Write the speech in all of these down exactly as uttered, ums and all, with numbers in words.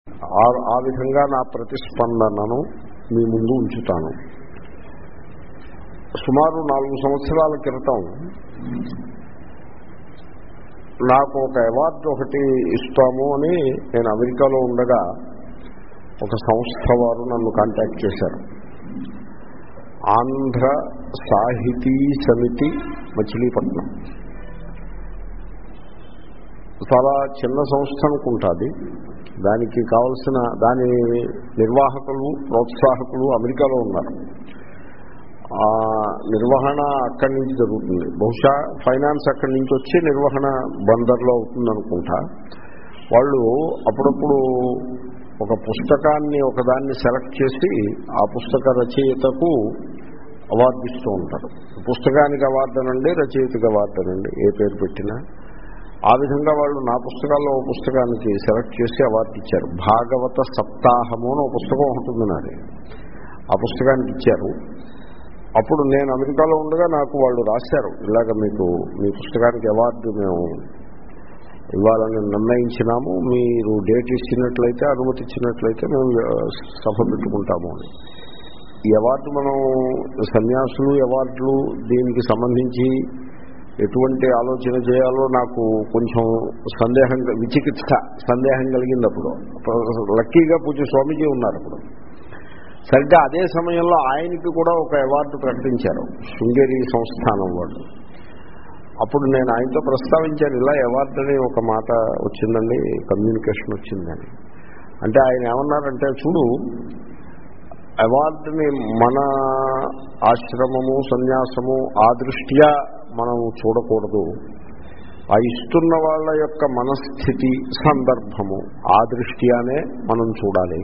ఆ ఆ విధంగా నా ప్రతిస్పందనను మీ ముందు ఉంచుతాను. సుమారు నాలుగు సంవత్సరాల క్రితం నాకు ఒక అవార్డు ఒకటి ఇస్తాము అని నేను అమెరికాలో ఉండగా ఒక సంస్థ వారు నన్ను కాంటాక్ట్ చేశారు. ఆంధ్ర సాహితీ సమితి మచిలీపట్నం. చాలా చిన్న సంస్థ అనుకుంటుంది. దానికి కావలసిన దాని నిర్వాహకులు ప్రోత్సాహకులు అమెరికాలో ఉన్నారు. ఆ నిర్వహణ అక్కడి నుంచి జరుగుతుంది. బహుశా ఫైనాన్స్ అక్కడి నుంచి వచ్చి నిర్వహణ బందర్లో అవుతుంది అనుకుంటా. వాళ్ళు అప్పుడప్పుడు ఒక పుస్తకాన్ని ఒకదాన్ని సెలెక్ట్ చేసి ఆ పుస్తక రచయితకు అవార్డు ఇస్తూ ఉంటారు. పుస్తకానికి అవార్డు అనండి, రచయితకి అవార్డు అనండి, ఏ పేరు పెట్టినా. ఆ విధంగా వాళ్ళు నా పుస్తకాల్లో ఒక పుస్తకానికి సెలెక్ట్ చేసి అవార్డు ఇచ్చారు. భాగవత సప్తాహము అని ఒక పుస్తకం ఉంటుంది నాది. ఆ పుస్తకానికి ఇచ్చారు. అప్పుడు నేను అమెరికాలో ఉండగా నాకు వాళ్ళు రాశారు, ఇలాగ మీకు మీ పుస్తకానికి అవార్డు మేము ఇవ్వాలని నిర్ణయించినాము, మీరు డేట్ ఇచ్చినట్లయితే అనుమతి ఇచ్చినట్లయితే మేము సభ పెట్టుకుంటాము అని. ఈ అవార్డు మనం సన్యాసులు అవార్డులు దీనికి సంబంధించి ఎటువంటి ఆలోచన చేయాలో నాకు కొంచెం సందేహం, విచికిత్స సందేహం కలిగింది. అప్పుడు లక్కీగా పూజ స్వామీజీ ఉన్నారు. అప్పుడు సరిగ్గా అదే సమయంలో ఆయనకి కూడా ఒక అవార్డు ప్రకటించారు, శృంగేరి సంస్థానం వాళ్ళు. అప్పుడు నేను ఆయనతో ప్రస్తావించాను, ఇలా అవార్డు అని ఒక మాట వచ్చిందండి, కమ్యూనికేషన్ వచ్చిందని. అంటే ఆయన ఏమన్నారంటే, చూడు అవార్డుని మన ఆశ్రమము సన్యాసము ఆ దృష్ట్యా మనం చూడకూడదు, ఆ ఇస్తున్న వాళ్ళ యొక్క మనస్థితి సందర్భము ఆ దృష్ట్యానే మనం చూడాలి.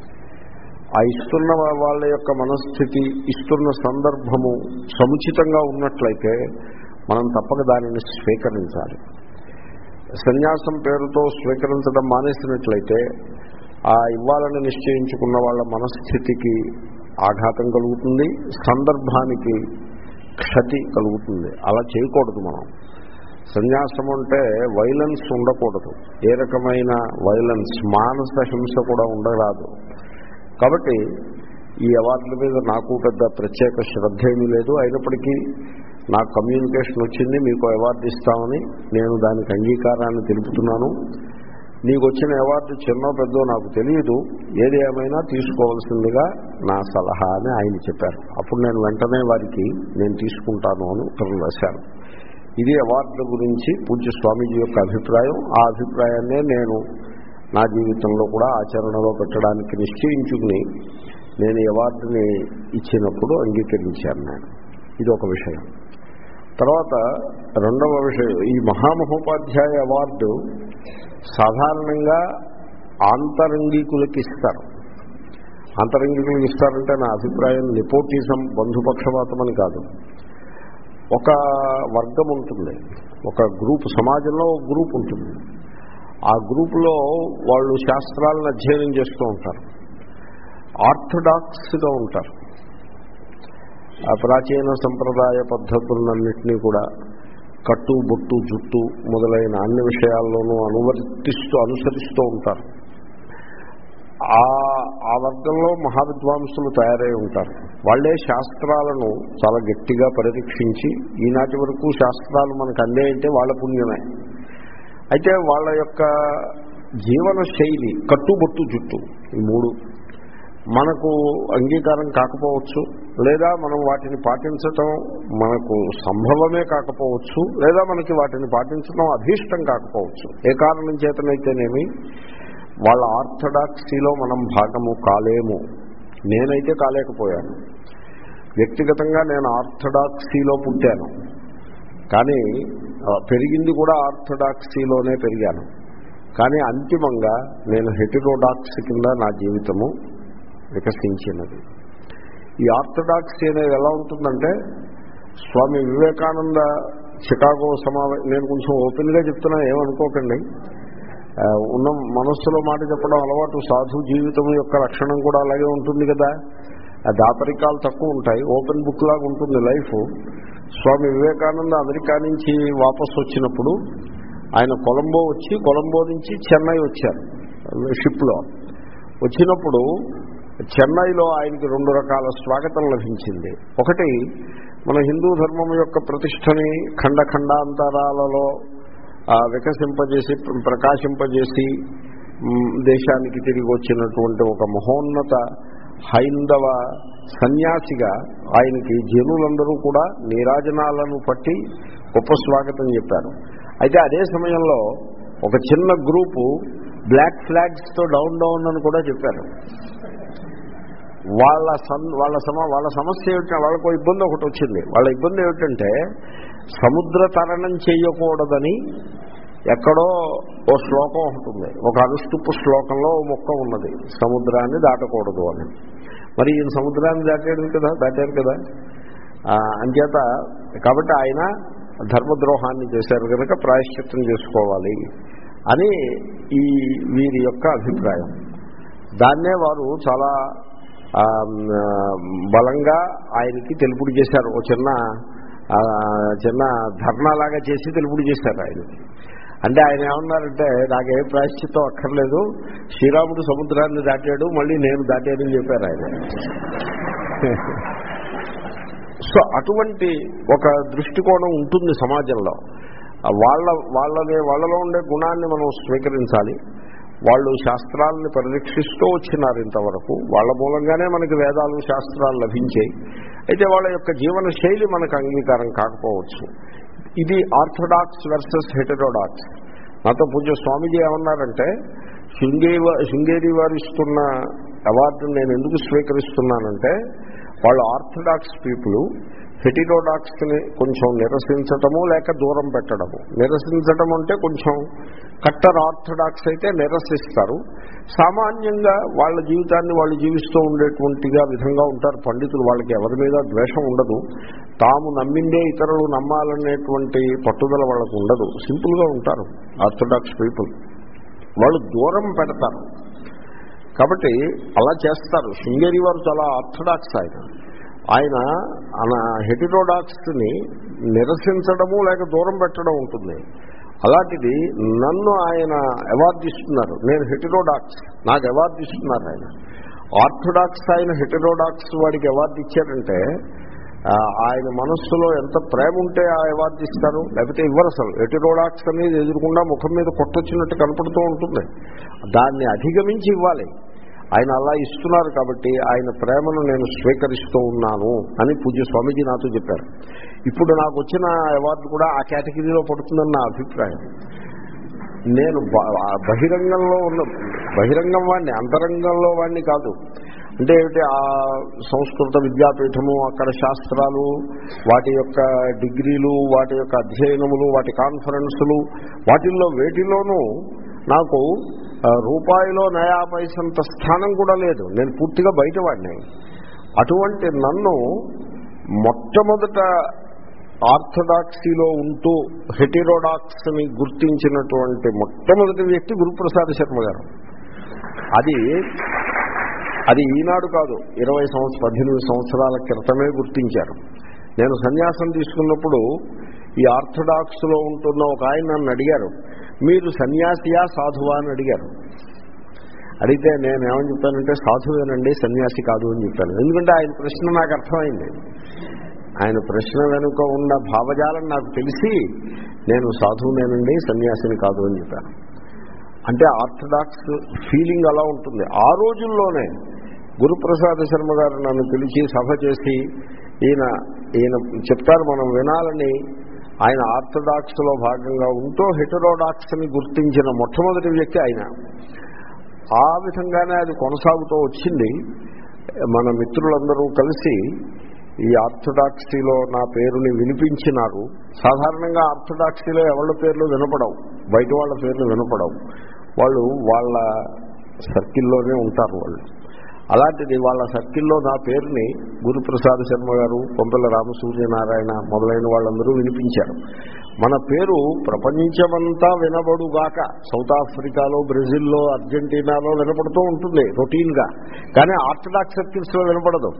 ఆ ఇస్తున్న వాళ్ళ యొక్క మనస్థితి ఇస్తున్న సందర్భము సముచితంగా ఉన్నట్లయితే మనం తప్పక దానిని స్వీకరించాలి. సన్యాసం పేరుతో స్వీకరించడం మానేసినట్లయితే ఆ ఇవ్వాలని నిశ్చయించుకున్న వాళ్ళ మనస్థితికి ఆఘాతం కలుగుతుంది, సందర్భానికి క్షతి కలుగుతుంది. అలా చేయకూడదు. మనం సన్యాసం అంటే వైలెన్స్ ఉండకూడదు, ఏ రకమైన వైలెన్స్ మానస హింస కూడా ఉండరాదు. కాబట్టి ఈ అవార్డుల మీద నాకు పెద్ద ప్రత్యేక శ్రద్ధ ఏమీ లేదు. అయినప్పటికీ నాకు కమ్యూనికేషన్ వచ్చింది, మీకు అవార్డు ఇస్తామని, నేను దానికి అంగీకారాన్ని తెలుపుతున్నాను. నీకు వచ్చిన అవార్డు చిన్న పెద్దో నాకు తెలియదు, ఏది ఏమైనా తీసుకోవాల్సిందిగా నా సలహా అని ఆయన చెప్పారు. అప్పుడు నేను వెంటనే వారికి నేను తీసుకుంటాను అని ఉత్తరం రాశాను. ఇది అవార్డుల గురించి పూజ్య స్వామీజీ యొక్క అభిప్రాయం. ఆ అభిప్రాయాన్నే నేను నా జీవితంలో కూడా ఆచరణలో పెట్టడానికి నిశ్చయించుకుని నేను అవార్డుని ఇచ్చినప్పుడు అంగీకరించాను నేను. ఇది ఒక విషయం. తర్వాత రెండవ విషయం, ఈ మహామహోపాధ్యాయ అవార్డు సాధారణంగా ఆంతరంగికులకి ఇస్తారు. ఆంతరంగికులకి ఇస్తారంటే నా అభిప్రాయం నెపోటిజం, బంధుపక్షపాతం అని కాదు. ఒక వర్గం ఉంటుంది, ఒక గ్రూప్, సమాజంలో ఒక గ్రూప్ ఉంటుంది. ఆ గ్రూపులో వాళ్ళు శాస్త్రాలను అధ్యయనం చేస్తూ ఉంటారు, ఆర్థడాక్స్గా ఉంటారు. ఆ ప్రాచీన సంప్రదాయ పద్ధతులన్నింటినీ కూడా కట్టు బొట్టు జుట్టు మొదలైన అన్ని విషయాల్లోనూ అనువర్తిస్తూ అనుసరిస్తూ ఉంటారు. ఆ ఆ వర్గంలో మహావిద్వాంసులు తయారై ఉంటారు. వాళ్లే శాస్త్రాలను చాలా గట్టిగా పరిరక్షించి ఈనాటి వరకు శాస్త్రాలు మనకు అందేయంటే వాళ్ళ పుణ్యమే. అయితే వాళ్ళ యొక్క జీవన శైలి కట్టుబొట్టు జుట్టు ఈ మూడు మనకు అంగీకారం కాకపోవచ్చు, లేదా మనం వాటిని పాటించటం మనకు సంభవమే కాకపోవచ్చు, లేదా మనకి వాటిని పాటించడం అభీష్టం కాకపోవచ్చు. ఏ కారణం చేతనైతేనేమి వాళ్ళ ఆర్థడాక్సీలో మనం భాగము కాలేము. నేనైతే కాలేకపోయాను. వ్యక్తిగతంగా నేను ఆర్థడాక్సీలో పుట్టాను, కానీ పెరిగింది కూడా ఆర్థడాక్సీలోనే పెరిగాను. కానీ అంతిమంగా నేను హెటిరోడాక్సీ కింద నా జీవితము వికసించినది. ఈ ఆర్థడాక్సీ అనేది ఎలా ఉంటుందంటే, స్వామి వివేకానంద చికాగో సమావేశం, నేను కొంచెం ఓపెన్గా చెప్తున్నా, ఏమనుకోకండి. ఉన్న మనస్సులో మాట చెప్పడం అలవాటు. సాధు జీవితం యొక్క లక్షణం కూడా అలాగే ఉంటుంది కదా, దాపరికాలు తక్కువ ఉంటాయి, ఓపెన్ బుక్ లాగా ఉంటుంది లైఫ్. స్వామి వివేకానంద అమెరికా నుంచి వాపసు వచ్చినప్పుడు ఆయన కొలంబో వచ్చి, కొలంబో నుంచి చెన్నై వచ్చారు షిప్లో. వచ్చినప్పుడు చెన్నైలో ఆయనకి రెండు రకాల స్వాగతం లభించింది. ఒకటి, మన హిందూ ధర్మం యొక్క ప్రతిష్టని ఖండఖండాంతరాలలో వికసింపజేసి ప్రకాశింపజేసి దేశానికి తిరిగి వచ్చినటువంటి ఒక మహోన్నత హైందవ సన్యాసిగా ఆయనకి జనులందరూ కూడా నీరాజనాలను పట్టి గొప్ప స్వాగతం చెప్పారు. అయితే అదే సమయంలో ఒక చిన్న గ్రూపు బ్లాక్ ఫ్లాగ్స్తో డౌన్ డౌన్ అని కూడా చెప్పారు. వాళ్ళ సన్ వాళ్ళ సమ వాళ్ళ సమస్య ఏమిటంటే, వాళ్ళకు ఇబ్బంది ఒకటి వచ్చింది. వాళ్ళ ఇబ్బంది ఏమిటంటే సముద్ర తరణం చేయకూడదని ఎక్కడో ఓ శ్లోకం ఉంటుంది. ఒక అనుష్టుపు శ్లోకంలో ఓ మొక్క ఉన్నది, సముద్రాన్ని దాటకూడదు అని. మరి ఈయన సముద్రాన్ని దాటాడు కదా దాటారు కదా అంచేత కాబట్టి ఆయన ధర్మద్రోహాన్ని చేశారు కనుక ప్రాయశ్చిత్తం చేసుకోవాలి అని ఈ వీరి యొక్క అభిప్రాయం. దాన్నే వారు చాలా బలంగా ఆయనకి తెలుపుడు చేశారు. ఓ చిన్న చిన్న ధర్నాలాగా చేసి తెలుపుడు చేశారు ఆయనకి. అంటే ఆయన ఏమన్నారంటే, నాకే ప్రాయశ్చిత్తం అక్కర్లేదు, శ్రీరాముడు సముద్రాన్ని దాటాడు, మళ్ళీ నేను దాటానని చెప్పారు ఆయన. సో అటువంటి ఒక దృష్టికోణం ఉంటుంది సమాజంలో. వాళ్ళ వాళ్ళని వాళ్ళలో ఉండే గుణాన్ని మనం స్వీకరించాలి. వాళ్ళు శాస్త్రాలని పరిరక్షిస్తూ వచ్చినారు ఇంతవరకు. వాళ్ళ మూలంగానే మనకి వేదాలు శాస్త్రాలు లభించాయి. అయితే వాళ్ళ యొక్క జీవన శైలి మనకు అంగీకారం కాకపోవచ్చు. ఇది ఆర్థోడాక్స్ వర్సెస్ హెటెరోడాక్స్. నాతో పూజ్య స్వామీజీ ఏమన్నారంటే, శృంగేరి శృంగేరి వారు ఇస్తున్న అవార్డును నేను ఎందుకు స్వీకరిస్తున్నానంటే, వాళ్ళు ఆర్థోడాక్స్ పీపుల్ హెటెరోడాక్స్ని కొంచెం నిరసించటము లేక దూరం పెట్టడము. నిరసించటం అంటే కొంచెం కట్టర్ ఆర్థోడాక్స్ అయితే నిరసిస్తారు. సామాన్యంగా వాళ్ళ జీవితాన్ని వాళ్ళు జీవిస్తూ ఉండేటువంటిగా విధంగా ఉంటారు పండితులు. వాళ్ళకి ఎవరి మీద ద్వేషం ఉండదు. తాము నమ్మిందే ఇతరులు నమ్మాలనేటువంటి పట్టుదల వాళ్ళకు ఉండదు. సింపుల్గా ఉంటారు ఆర్థోడాక్స్ పీపుల్. వాళ్ళు దూరం పెడతారు. కాబట్టి అలా చేస్తారు. శృంగేరి వారు చాలా ఆర్థోడాక్స్. ఆయన ఆయన ఆయన హెటెరోడాక్స్ని నిరసించడము లేక దూరం పెట్టడం ఉంటుంది. అలాంటిది నన్ను ఆయన అవార్డు ఇస్తున్నారు. నేను హెటెరోడాక్స్, నాకు అవార్డు ఇస్తున్నారు ఆయన. ఆర్థోడాక్స్ ఆయన హెటెరోడాక్స్ వాడికి అవార్డు ఇచ్చారంటే ఆయన మనస్సులో ఎంత ప్రేమ ఉంటే ఆ అవార్డు ఇస్తారు, లేకపోతే ఇవ్వరు అసలు. హెటెరోడాక్స్ అనేది ఎదురుకుండా ముఖం మీద కొట్టొచ్చినట్టు కనపడుతూ ఉంటుంది. దాన్ని అధిగమించి ఇవ్వాలి. ఆయన అలా ఇస్తున్నారు కాబట్టి ఆయన ప్రేమను నేను స్వీకరిస్తూ ఉన్నాను అని పూజ్య స్వామీజీ నాతో చెప్పారు. ఇప్పుడు నాకు వచ్చిన అవార్డు కూడా ఆ కేటగిరీలో పడుతుందని నా అభిప్రాయం. నేను బహిరంగంలో ఉన్న బహిరంగం వాడిని, అంతరంగంలో వాడిని కాదు. అంటే ఏమిటి, ఆ సంస్కృత విద్యాపీఠము, అక్కడ శాస్త్రాలు, వాటి యొక్క డిగ్రీలు, వాటి యొక్క అధ్యయనములు, వాటి కాన్ఫరెన్సులు, వాటిల్లో వేటిలోనూ నాకు రూపాయిలో నయా పైసంత స్థానం కూడా లేదు. నేను పూర్తిగా బయటవాడిని. అటువంటి నన్ను మొట్టమొదట ఆర్థోడాక్సీలో ఉంటూ హెటెరోడాక్స్ని గుర్తించినటువంటి మొట్టమొదటి వ్యక్తి గురుప్రసాద్ శర్మ గారు. అది అది ఈనాడు కాదు, ఇరవై సంవత్సరం పద్దెనిమిది సంవత్సరాల క్రితమే గుర్తించారు. నేను సన్యాసం తీసుకున్నప్పుడు ఈ ఆర్థోడాక్స్లో ఉంటున్న ఒక ఆయన నన్ను అడిగారు, మీరు సన్యాసియా సాధువా అని అడిగారు. అడిగితే నేను ఏమని చెప్పానంటే, సాధువేనండి, సన్యాసి కాదు అని చెప్పాను. ఎందుకంటే ఆయన ప్రశ్న నాకు అర్థమైంది. ఆయన ప్రశ్న వెనుక ఉన్న భావజాలం నాకు తెలిసి నేను సాధువునేనండి, సన్యాసిని కాదు అని చెప్పాను. అంటే ఆర్థోడాక్స్ ఫీలింగ్ అలా ఉంటుంది. ఆ రోజుల్లోనే గురుప్రసాద్ శర్మ గారు నన్ను పిలిచి సభ చేసి ఈయన ఈయన చెప్తారు మనం వినాలని, ఆయన ఆర్థోడాక్స్లో భాగంగా ఉంటూ హెటెరోడాక్స్ని గుర్తించిన మొట్టమొదటి వ్యక్తి ఆయన. ఆ విధంగానే అది కొనసాగుతూ వచ్చింది. మన మిత్రులందరూ కలిసి ఈ ఆర్థోడాక్సీలో నా పేరుని వినిపించినారు. సాధారణంగా ఆర్థోడాక్సీలో ఎవళ్ళ పేర్లు వినపడవు, బయట వాళ్ళ పేర్లు వినపడవు. వాళ్ళు వాళ్ళ సర్కిల్లోనే ఉంటారు వాళ్ళు. అలాంటిది వాళ్ళ సర్కిల్లో నా పేరుని గురుప్రసాద్ శర్మ గారు, కొంపెల్ల రామసూర్యనారాయణ మొదలైన వాళ్ళందరూ వినిపించారు. మన పేరు ప్రపంచమంతా వినబడుగాక, సౌత్ ఆఫ్రికాలో, బ్రెజిల్లో, అర్జెంటీనాలో వినపడుతూ ఉంటుంది రొటీన్గా. కానీ ఆర్థోడాక్స్ సర్కిల్స్లో వినపడదు.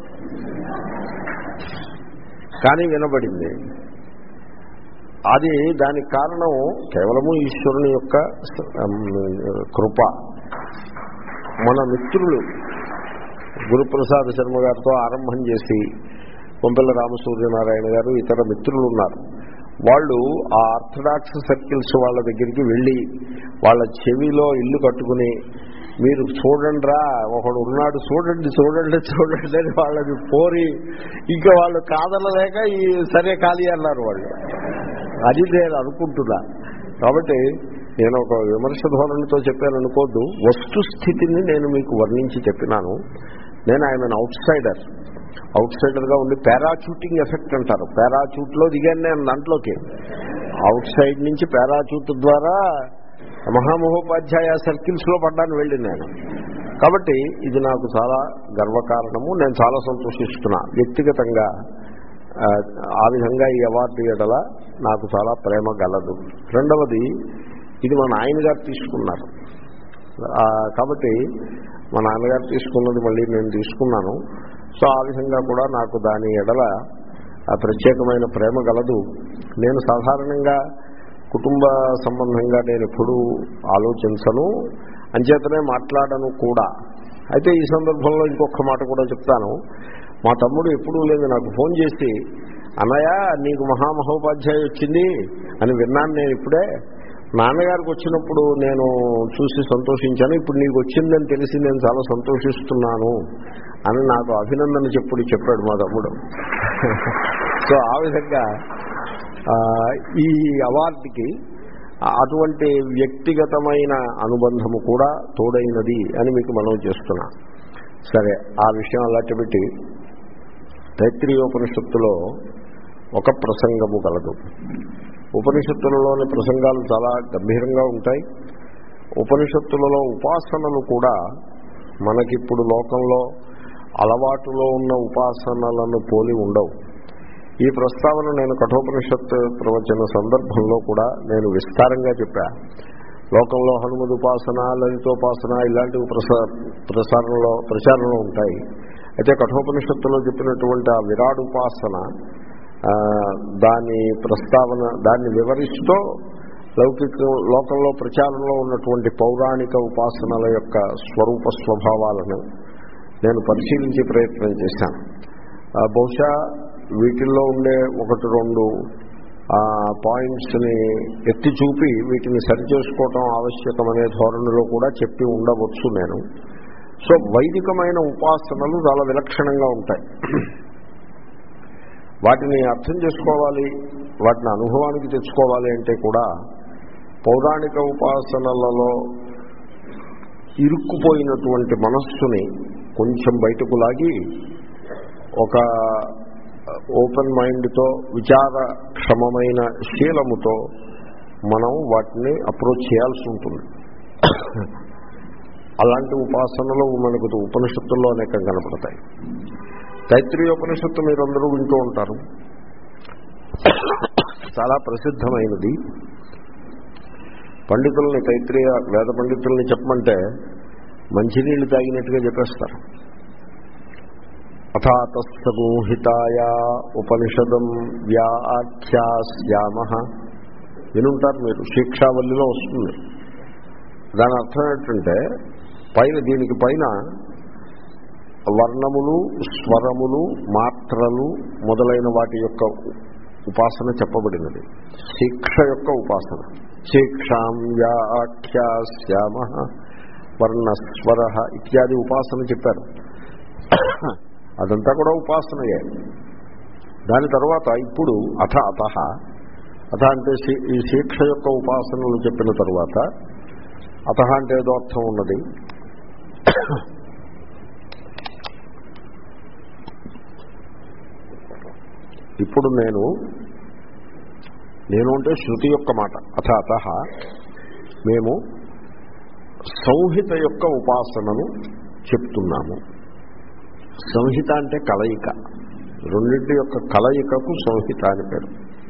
కానీ వినబడింది. అది దానికి కారణం కేవలము ఈశ్వరుని యొక్క కృప. మన మిత్రులు గురుప్రసాద్ శర్మ గారితో ఆరంభం చేసి కొంపెల్ల రామసూర్యనారాయణ గారు ఇతర మిత్రులు ఉన్నారు. వాళ్ళు ఆ ఆర్థడాక్స్ సర్కిల్స్ వాళ్ళ దగ్గరికి వెళ్ళి వాళ్ళ చెవిలో ఇల్లు కట్టుకుని మీరు చూడండి రా ఒకడు ఉన్నాడు చూడండి చూడండి చూడండి అని వాళ్ళని పోరి ఇంకా వాళ్ళు కాదనలేక ఈ సరే ఖాళీ అన్నారు వాళ్ళు. అది నేను అనుకుంటున్నా. కాబట్టి నేను ఒక విమర్శ ధోరణితో చెప్పాను అనుకోద్దు. వస్తుస్థితిని నేను మీకు వర్ణించి చెప్పినాను. నేను ఆయన అవుట్ సైడర్ అవుట్ సైడర్గా ఉండి పారాచూటింగ్ ఎఫెక్ట్ అంటారు. పారాచూట్లో దిగాను నేను దాంట్లోకి. అవుట్ సైడ్ నుంచి పారాచూట్ ద్వారా మహామహోపాధ్యాయ సర్కిల్స్లో పడ్డాను వెళ్ళి నేను. కాబట్టి ఇది నాకు చాలా గర్వకారణము. నేను చాలా సంతోషిస్తున్నా. వ్యక్తిగతంగా ఆ విధంగా ఈ అవార్డు ఎడల నాకు చాలా ప్రేమ గలదు. రెండవది, ఇది మా నాయనగారు తీసుకున్నారు కాబట్టి మా నాన్నగారు తీసుకున్నది మళ్ళీ నేను తీసుకున్నాను. సో ఆ విధంగా కూడా నాకు దాని ఎడల ప్రత్యేకమైన ప్రేమ గలదు. నేను సాధారణంగా కుటుంబ సంబంధంగా నేను ఎప్పుడూ ఆలోచించను, అంచేతనే మాట్లాడను కూడా. అయితే ఈ సందర్భంలో ఇంకొక మాట కూడా చెప్తాను. మా తమ్ముడు ఎప్పుడూ లేదు నాకు ఫోన్ చేసి, అన్నయ్య నీకు మహామహోపాధ్యాయ వచ్చింది అని విన్నాను నేను ఇప్పుడే. నాన్నగారికి వచ్చినప్పుడు నేను చూసి సంతోషించాను, ఇప్పుడు నీకు వచ్చిందని తెలిసి నేను చాలా సంతోషిస్తున్నాను అని నాకు అభినందన చెప్పుడు చెప్పాడు మా తమ్ముడు. సో ఆ విధంగా ఈ అవార్డుకి అటువంటి వ్యక్తిగతమైన అనుబంధము కూడా తోడైనది అని మీకు మనవి చేస్తున్నా. సరే, ఆ విషయం అలాంటి పెట్టి తైత్రీయోపనిషత్తులో ఒక ప్రసంగము కలదు. ఉపనిషత్తులలోని ప్రసంగాలు చాలా గంభీరంగా ఉంటాయి. ఉపనిషత్తులలో ఉపాసనలు కూడా మనకిప్పుడు లోకంలో అలవాటులో ఉన్న ఉపాసనలను పోలి ఉండవు. ఈ ప్రస్తావన నేను కఠోపనిషత్తు ప్రవచన సందర్భంలో కూడా నేను విస్తారంగా చెప్పా. లోకంలో హనుమద్ ఉపాసన, లలితోపాసన ఇలాంటివి ప్రసా ప్రసారంలో ప్రచారంలో ఉంటాయి. అయితే కఠోపనిషత్తులో చెప్పినటువంటి ఆ విరాట్ ఉపాసన, దాని ప్రస్తావన, దాన్ని వివరిస్తూ లౌకిక లోకంలో ప్రచారంలో ఉన్నటువంటి పౌరాణిక ఉపాసనల యొక్క స్వరూప స్వభావాలను నేను పరిశీలించే ప్రయత్నం చేశాను. బహుశా వీటిల్లో ఉండే ఒకటి రెండు పాయింట్స్ని ఎత్తి చూపి వీటిని సరిచేసుకోవటం ఆవశ్యకమనే ధోరణిలో కూడా చెప్పి ఉండవచ్చు నేను. సో వైదికమైన ఉపాసనలు చాలా విలక్షణంగా ఉంటాయి. వాటిని అర్థం చేసుకోవాలి, వాటిని అనుభవానికి తెచ్చుకోవాలి అంటే కూడా పౌరాణిక ఉపాసనలలో ఇరుక్కుపోయినటువంటి మనస్సుని కొంచెం బయటకు లాగి ఒక ఓపెన్ మైండ్తో, విచారక్షమమైన శీలముతో మనం వాటిని అప్రోచ్ చేయాల్సి ఉంటుంది. అలాంటి ఉపాసనలు మనకు ఉపనిషత్తుల్లో అనేకం కనపడతాయి. తైత్రీయోపనిషత్తు మీరందరూ వింటూ ఉంటారు, చాలా ప్రసిద్ధమైనది. పండితుల్ని, తైత్రీయ వేద పండితుల్ని చెప్పమంటే మంచినీళ్ళు తాగినట్టుగా చెప్పేస్తారు. అథాతస్తమోహితాయ ఉపనిషదం వ్యాఖ్యాస్యామః వినుంటారు మీరు, శిక్షావల్లిలో వస్తుంది. దాని అర్థం ఏంటంటే పైన, దీనికి పైన వర్ణములు, స్వరములు, మాత్రలు మొదలైన వాటి యొక్క ఉపాసన చెప్పబడినది. శిక్ష యొక్క ఉపాసన. శిక్షాం వ్యాఖ్యాస్యామః వర్ణస్వర ఇత్యాది ఉపాసన చెప్పారు. అదంతా కూడా ఉపాసనయే. దాని తర్వాత ఇప్పుడు అథ అతః, అథ అంటే ఈ శిక్ష యొక్క ఉపాసనలు చెప్పిన తర్వాత అతః అంటే ఏదో అర్థం ఉన్నది. ఇప్పుడు నేను నేను అంటే శృతి యొక్క మాట. అథ అతః మేము సంహిత యొక్క ఉపాసనను చెప్తున్నాము. సంహిత అంటే కలయిక, రెండింటి యొక్క కలయికకు సంహిత అని పేరు.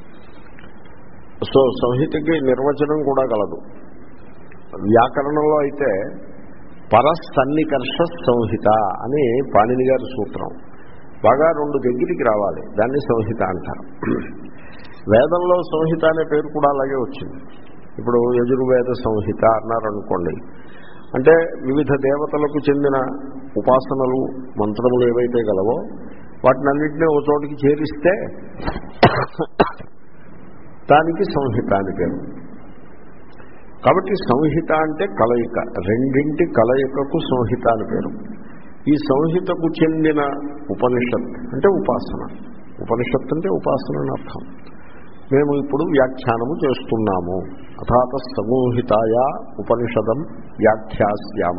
సో సంహితకి నిర్వచనం కూడా కలదు. వ్యాకరణంలో అయితే పరసన్నికర్ష సంహిత అని పాణిని గారి సూత్రం. బాగా రెండు దగ్గరికి రావాలి, దాన్ని సంహిత అంటారు. వేదంలో సంహిత అనే పేరు కూడా అలాగే వచ్చింది. ఇప్పుడు యజుర్వేద సంహిత అన్నారనుకోండి, అంటే వివిధ దేవతలకు చెందిన ఉపాసనలు మంత్రములు ఏవైతే గలవో వాటినన్నింటినీ ఒక చోటికి చేరిస్తే దానికి సంహిత అని పేరు. కాబట్టి సంహిత అంటే కలయిక, రెండింటి కలయికకు సంహిత అని పేరు. ఈ సంహితకు చెందిన ఉపనిషత్ అంటే ఉపాసన. ఉపనిషత్ అంటే ఉపాసన అని అర్థం. మేము ఇప్పుడు వ్యాఖ్యానము చేస్తున్నాము. అథాత సమూహితాయా ఉపనిషదం వ్యాఖ్యాస్యామ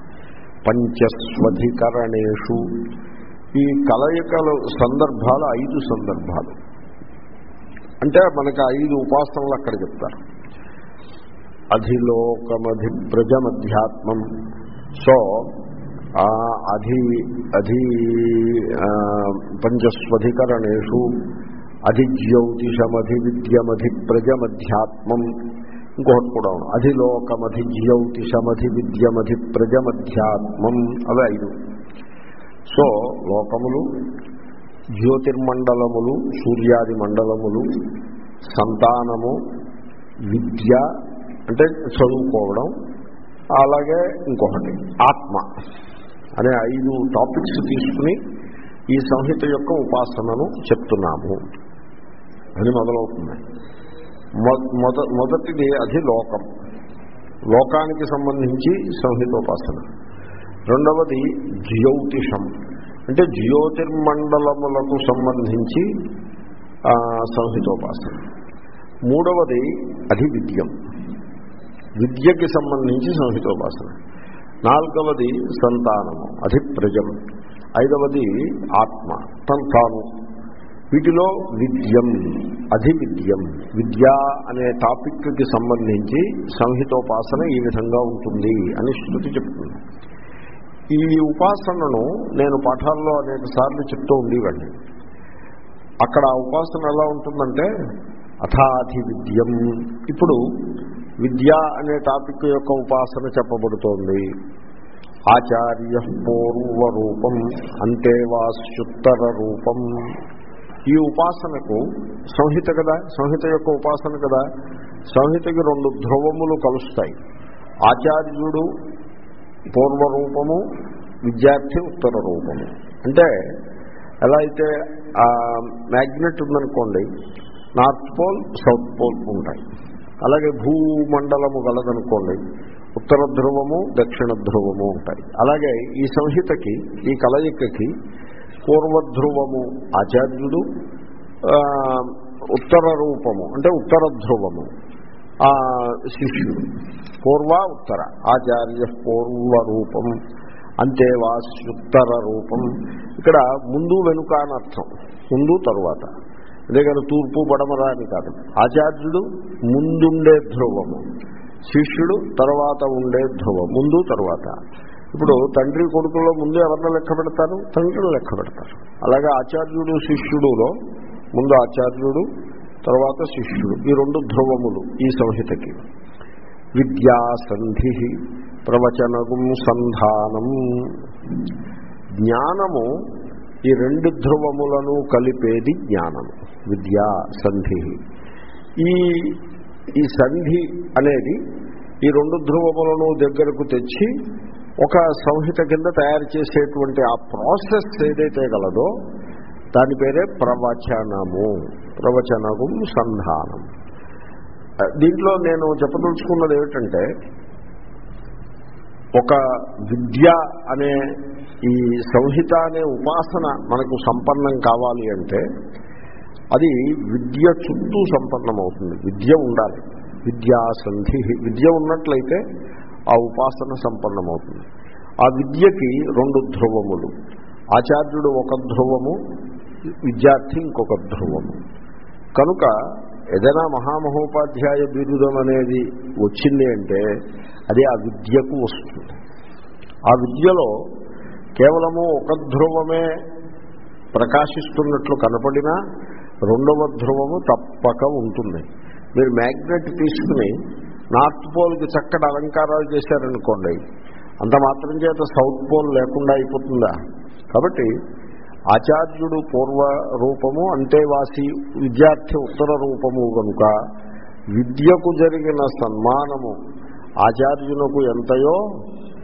పంచస్వధికరణేషు. ఈ కలయికల సందర్భాలు ఐదు సందర్భాలు. అంటే మనకి ఐదు ఉపాసనలు అక్కడ చెప్తారు. అధిలోకమధి ప్రజమధ్యాత్మం. సో అధి అధి పంచస్వధికరణేషు అధిజ్యౌతిషమధి విద్యమధి ప్రజమధ్యాత్మం. ఇంకొకటి కూడా అధిలోకమధి జ్యౌతిషమధి విద్యమధి ప్రజమధ్యాత్మం. అవి ఐదు. సో లోకములు, జ్యోతిర్మండలములు, సూర్యాది మండలములు, సంతానము, విద్య అంటే చదువుకోవడం, అలాగే ఇంకొకటి ఆత్మ అనే ఐదు టాపిక్స్ తీసుకుని ఈ సంహిత యొక్క ఉపాసనను చెప్తున్నాము అని మొదలవుతుంది. మొద మొదటిది అది లోకం, లోకానికి సంబంధించి సంహితోపాసన. రెండవది జ్యోతిషం అంటే జ్యోతిర్మండలములకు సంబంధించి సంహితోపాసన. మూడవది అది విద్యం, విద్యకి సంబంధించి సంహితోపాసన. నాలుగవది సంతానము, అది ప్రజం. ఐదవది ఆత్మ, తను తాను. వీటిలో విద్యం, అధివిద్యం, విద్య అనే టాపిక్కి సంబంధించి సంహితోపాసన ఈ విధంగా ఉంటుంది అని శృతి చెప్తుంది. ఈ ఉపాసనను నేను పాఠాల్లో అనేక సార్లు చెప్తూ ఉండేవాడిని. అక్కడ ఆ ఉపాసన ఎలా ఉంటుందంటే అథాధివిద్యం. ఇప్పుడు విద్య అనే టాపిక్ యొక్క ఉపాసన చెప్పబడుతోంది. ఆచార్య పూర్వరూపం అంతేవాస్యుత్తర రూపం. ఈ ఉపాసనకు సంహిత కదా, సంహిత యొక్క ఉపాసన కదా. సంహితకి రెండు ధ్రువములు కలుస్తాయి. ఆచార్యుడు పూర్వరూపము, విద్యార్థి ఉత్తర రూపము. అంటే ఎలా అయితే మ్యాగ్నెట్ ఉందనుకోండి, నార్త్ పోల్ సౌత్ పోల్ ఉంటాయి. అలాగే భూమండలము గలదనుకోండి, ఉత్తర ధ్రువము దక్షిణ ధ్రువము ఉంటాయి. అలాగే ఈ సంహితకి, ఈ కలయికకి పూర్వధ్రువము ఆచార్యుడు, ఉత్తర రూపము అంటే ఉత్తర ధ్రువము శిష్యుడు. పూర్వ ఉత్తర, ఆచార్య పూర్వరూపం అంతేవాస్యుత్తర రూపం. ఇక్కడ ముందు వెనుక అని అర్థం, ముందు తరువాత. అంతేగాని తూర్పు పడమర అని కాదు. ఆచార్యుడు ముందుండే ధ్రువము, శిష్యుడు తర్వాత ఉండే ధ్రువం, ముందు తరువాత. ఇప్పుడు తండ్రి కొడుకుల్లో ముందు ఎవరిని లెక్క పెడతారు? తండ్రిని లెక్క పెడతారు. అలాగే ఆచార్యుడు శిష్యుడులో ముందు ఆచార్యుడు తర్వాత శిష్యుడు, ఈ రెండు ధ్రువములు ఈ సంహితకి. విద్యాసంధి ప్రవచనగుం సంధానం. జ్ఞానము ఈ రెండు ధ్రువములను కలిపేది జ్ఞానము, విద్యా సంధి. ఈ ఈ సంధి అనేది ఈ రెండు ధ్రువములను దగ్గరకు తెచ్చి ఒక సంహిత కింద తయారు చేసేటువంటి ఆ ప్రాసెస్ ఏదైతే గలదో దాని పేరే ప్రవచనము, ప్రవచనము సంధానం. దీంట్లో నేను చెప్పదలుచుకున్నది ఏమిటంటే, ఒక విద్య అనే ఈ సంహిత అనే ఉపాసన మనకు సంపన్నం కావాలి అంటే అది విద్య చుట్టూ సంపన్నమవుతుంది. విద్య ఉండాలి, విద్యాసంధి. విద్య ఉన్నట్లయితే ఆ ఉపాసన సంపన్నమవుతుంది. ఆ విద్యకి రెండు ధ్రువములు, ఆచార్యుడు ఒక ధ్రువము, విద్యార్థి ఇంకొక ధ్రువము. కనుక ఏదైనా మహామహోపాధ్యాయ బిరుదం అనేది వచ్చింది అంటే అది ఆ విద్యకు వస్తుంది. ఆ విద్యలో కేవలము ఒక ధ్రువమే ప్రకాశిస్తున్నట్లు కనపడినా రెండవ ధ్రువము తప్పక ఉంటుంది. మీరు మ్యాగ్నెట్ తీసుకుని నార్త్ పోల్కి చక్కటి అలంకారాలు చేశారనుకోండి, అంత మాత్రం చేత సౌత్ పోల్ లేకుండా అయిపోతుందా? కాబట్టి ఆచార్యుడు పూర్వ రూపము, అంతేవాసి విద్యార్థి ఉత్తర రూపము కనుక విద్యకు జరిగిన సన్మానము ఆచార్యునకు ఎంతయో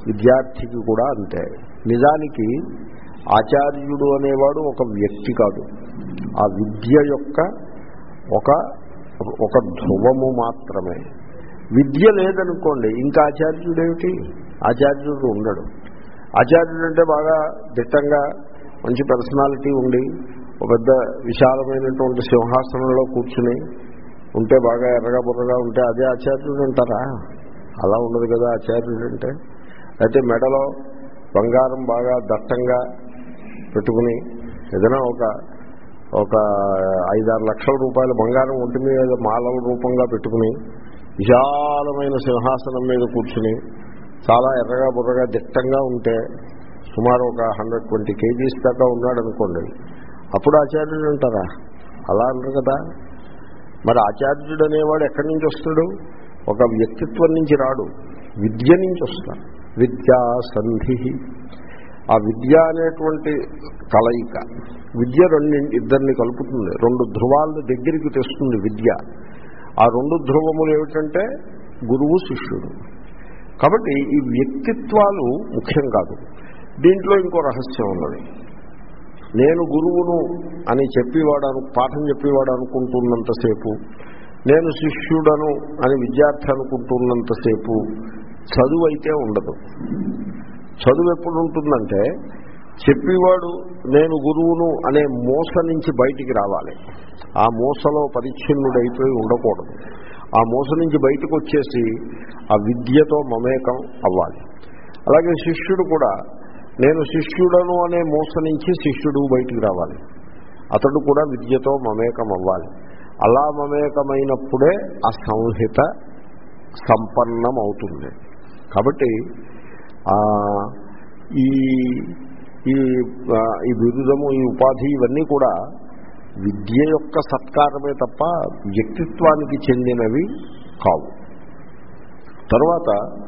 విద్యార్థికి కూడా అంతే. నిజానికి ఆచార్యుడు అనేవాడు ఒక వ్యక్తి కాదు, ఆ విద్య యొక్క ఒక ఒక ధ్రువము మాత్రమే. విద్య లేదనుకోండి ఇంకా ఆచార్యుడేమిటి, ఆచార్యుడు ఉండడు. ఆచార్యుడు అంటే బాగా దిట్టంగా మంచి పర్సనాలిటీ ఉండి ఒక పెద్ద విశాలమైనటువంటి సింహాసనంలో కూర్చుని ఉంటే, బాగా ఎర్రగా బుర్రగా ఉంటే అదే ఆచార్యుడు అంటారా? అలా ఉండదు కదా ఆచార్యుడు అంటే. అయితే మెడలో బంగారం బాగా దట్టంగా పెట్టుకుని ఏదైనా ఒక ఒక ఐదారు లక్షల రూపాయల బంగారం ఒంటి మీద మాలల రూపంగా పెట్టుకుని విశాలమైన సింహాసనం మీద కూర్చుని చాలా ఎర్రగా బుర్రగా దిట్టంగా ఉంటే, సుమారు ఒక హండ్రెడ్ ట్వంటీ కేజీస్ దాకా ఉన్నాడు అనుకోండి, అప్పుడు ఆచార్యుడు అంటారా? అలా అంటారు కదా. మరి ఆచార్యుడు అనేవాడు ఎక్కడి నుంచి వస్తాడు? ఒక వ్యక్తిత్వం నుంచి రాడు, విద్య నుంచి వస్తాడు. విద్యా సంధి, ఆ విద్య అనేటువంటి కలయిక, విద్య రెండు ఇద్దరిని కలుపుతుంది, రెండు ధ్రువాలను దగ్గరికి తెస్తుంది విద్య. ఆ రెండు ధ్రువములు ఏమిటంటే గురువు శిష్యుడు. కాబట్టి ఈ వ్యక్తిత్వాలు ముఖ్యం కాదు. దీంట్లో ఇంకో రహస్యం ఉన్నది. నేను గురువును అని చెప్పేవాడు అను పాఠం చెప్పేవాడు అనుకుంటున్నంతసేపు, నేను శిష్యుడను అని విద్యార్థి అనుకుంటున్నంతసేపు చదువు అయితే ఉండదు. చదువు ఎప్పుడు ఉంటుందంటే చెప్పేవాడు నేను గురువును అనే మోస నుంచి బయటికి రావాలి. ఆ మోసలో పరిచ్ఛిన్నుడైపోయి ఉండకూడదు. ఆ మోస నుంచి బయటకు వచ్చేసి ఆ విద్యతో మమేకం అవ్వాలి. అలాగే శిష్యుడు కూడా నేను శిష్యుడను అనే మోస నుంచి శిష్యుడు బయటికి రావాలి. అతడు కూడా విద్యతో మమేకం అవ్వాలి. అలా మమేకమైనప్పుడే ఆ సంహిత సంపన్నం అవుతుంది. కాబట్టి ఈ ఈ బిరుదము, ఈ ఉపాధి, ఇవన్నీ కూడా విద్య యొక్క సత్కారమే తప్ప వ్యక్తిత్వానికి చెందినవి కావు. తర్వాత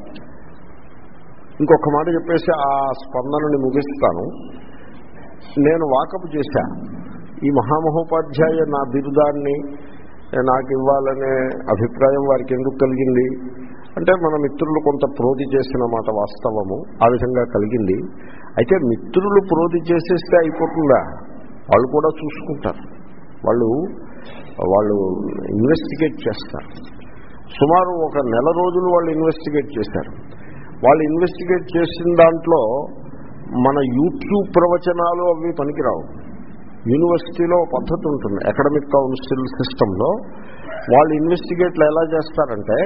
ఇంకొక మాట చెప్పేసి ఆ స్పందనని ముగిస్తాను. నేను వాకపు చేశా, ఈ మహామహోపాధ్యాయ నా బిరుదాన్ని నాకు ఇవ్వాలనే అభిప్రాయం వారికి ఎందుకు కలిగింది అంటే, మన మిత్రులు కొంత ప్రోధి చేసిన మాట వాస్తవము, ఆ విధంగా కలిగింది. అయితే మిత్రులు ప్రోధి చేసేస్తే అయిపోతుందా? వాళ్ళు కూడా చూసుకుంటారు. వాళ్ళు వాళ్ళు ఇన్వెస్టిగేట్ చేస్తారు. సుమారు ఒక నెల రోజులు వాళ్ళు ఇన్వెస్టిగేట్ చేశారు. వాళ్ళు ఇన్వెస్టిగేట్ చేసిన దాంట్లో మన యూట్యూబ్ ప్రవచనాలు అవి పనికిరావు. యూనివర్సిటీలో పద్ధతి ఉంటుంది, అకాడమిక్ కౌన్సిల్ సిస్టంలో వాళ్ళు ఇన్వెస్టిగేట్లు ఎలా చేస్తారంటే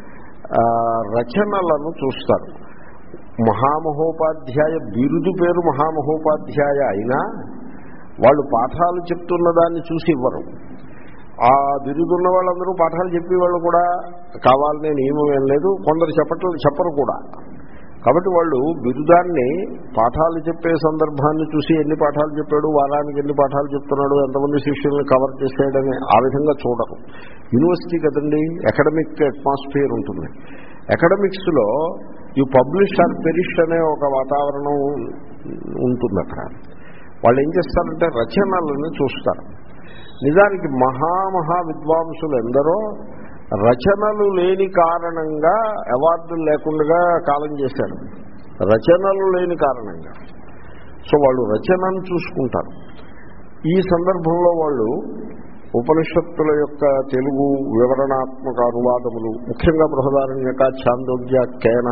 రచనలను చూస్తారు. మహామహోపాధ్యాయ బిరుదు పేరు మహామహోపాధ్యాయ అయినా వాళ్ళు పాఠాలు చెప్తున్న దాన్ని చూసి ఇవ్వరు. ఆ బిరుదున్న వాళ్ళందరూ పాఠాలు చెప్పేవాళ్ళు కూడా కావాలనే నియమం ఏం లేదు, కొందరు చెప్పట్లు చెప్పరు కూడా. కాబట్టి వాళ్ళు బిరుదాన్ని పాఠాలు చెప్పే సందర్భాన్ని చూసి ఎన్ని పాఠాలు చెప్పాడు, వారానికి ఎన్ని పాఠాలు చెప్తున్నాడు, ఎంతమంది శిష్యుల్ని కవర్ చేసాడని ఆ విధంగా చూడరు. యూనివర్సిటీ కదండి, అకాడమిక్ అట్మాస్ఫియర్ ఉంటుంది. అకాడమిక్స్లో యూ పబ్లిష్ ఆర్ పెరిష్ అనే ఒక వాతావరణం ఉంటుంది. అక్కడ వాళ్ళు ఏం చేస్తారంటే రచనలను చూస్తారు. నిజానికి మహామహా విద్వాంసులు ఎందరో రచనలు లేని కారణంగా అవార్డులు లేకుండా కాలం చేశారు. రచనలు లేని కారణంగా. సో వాళ్ళు రచనను చూసుకుంటారు. ఈ సందర్భంలో వాళ్ళు ఉపనిషత్తుల యొక్క తెలుగు వివరణాత్మక అనువాదములు, ముఖ్యంగా బృహదారణ్యక, ఛాందోగ్య, కేన,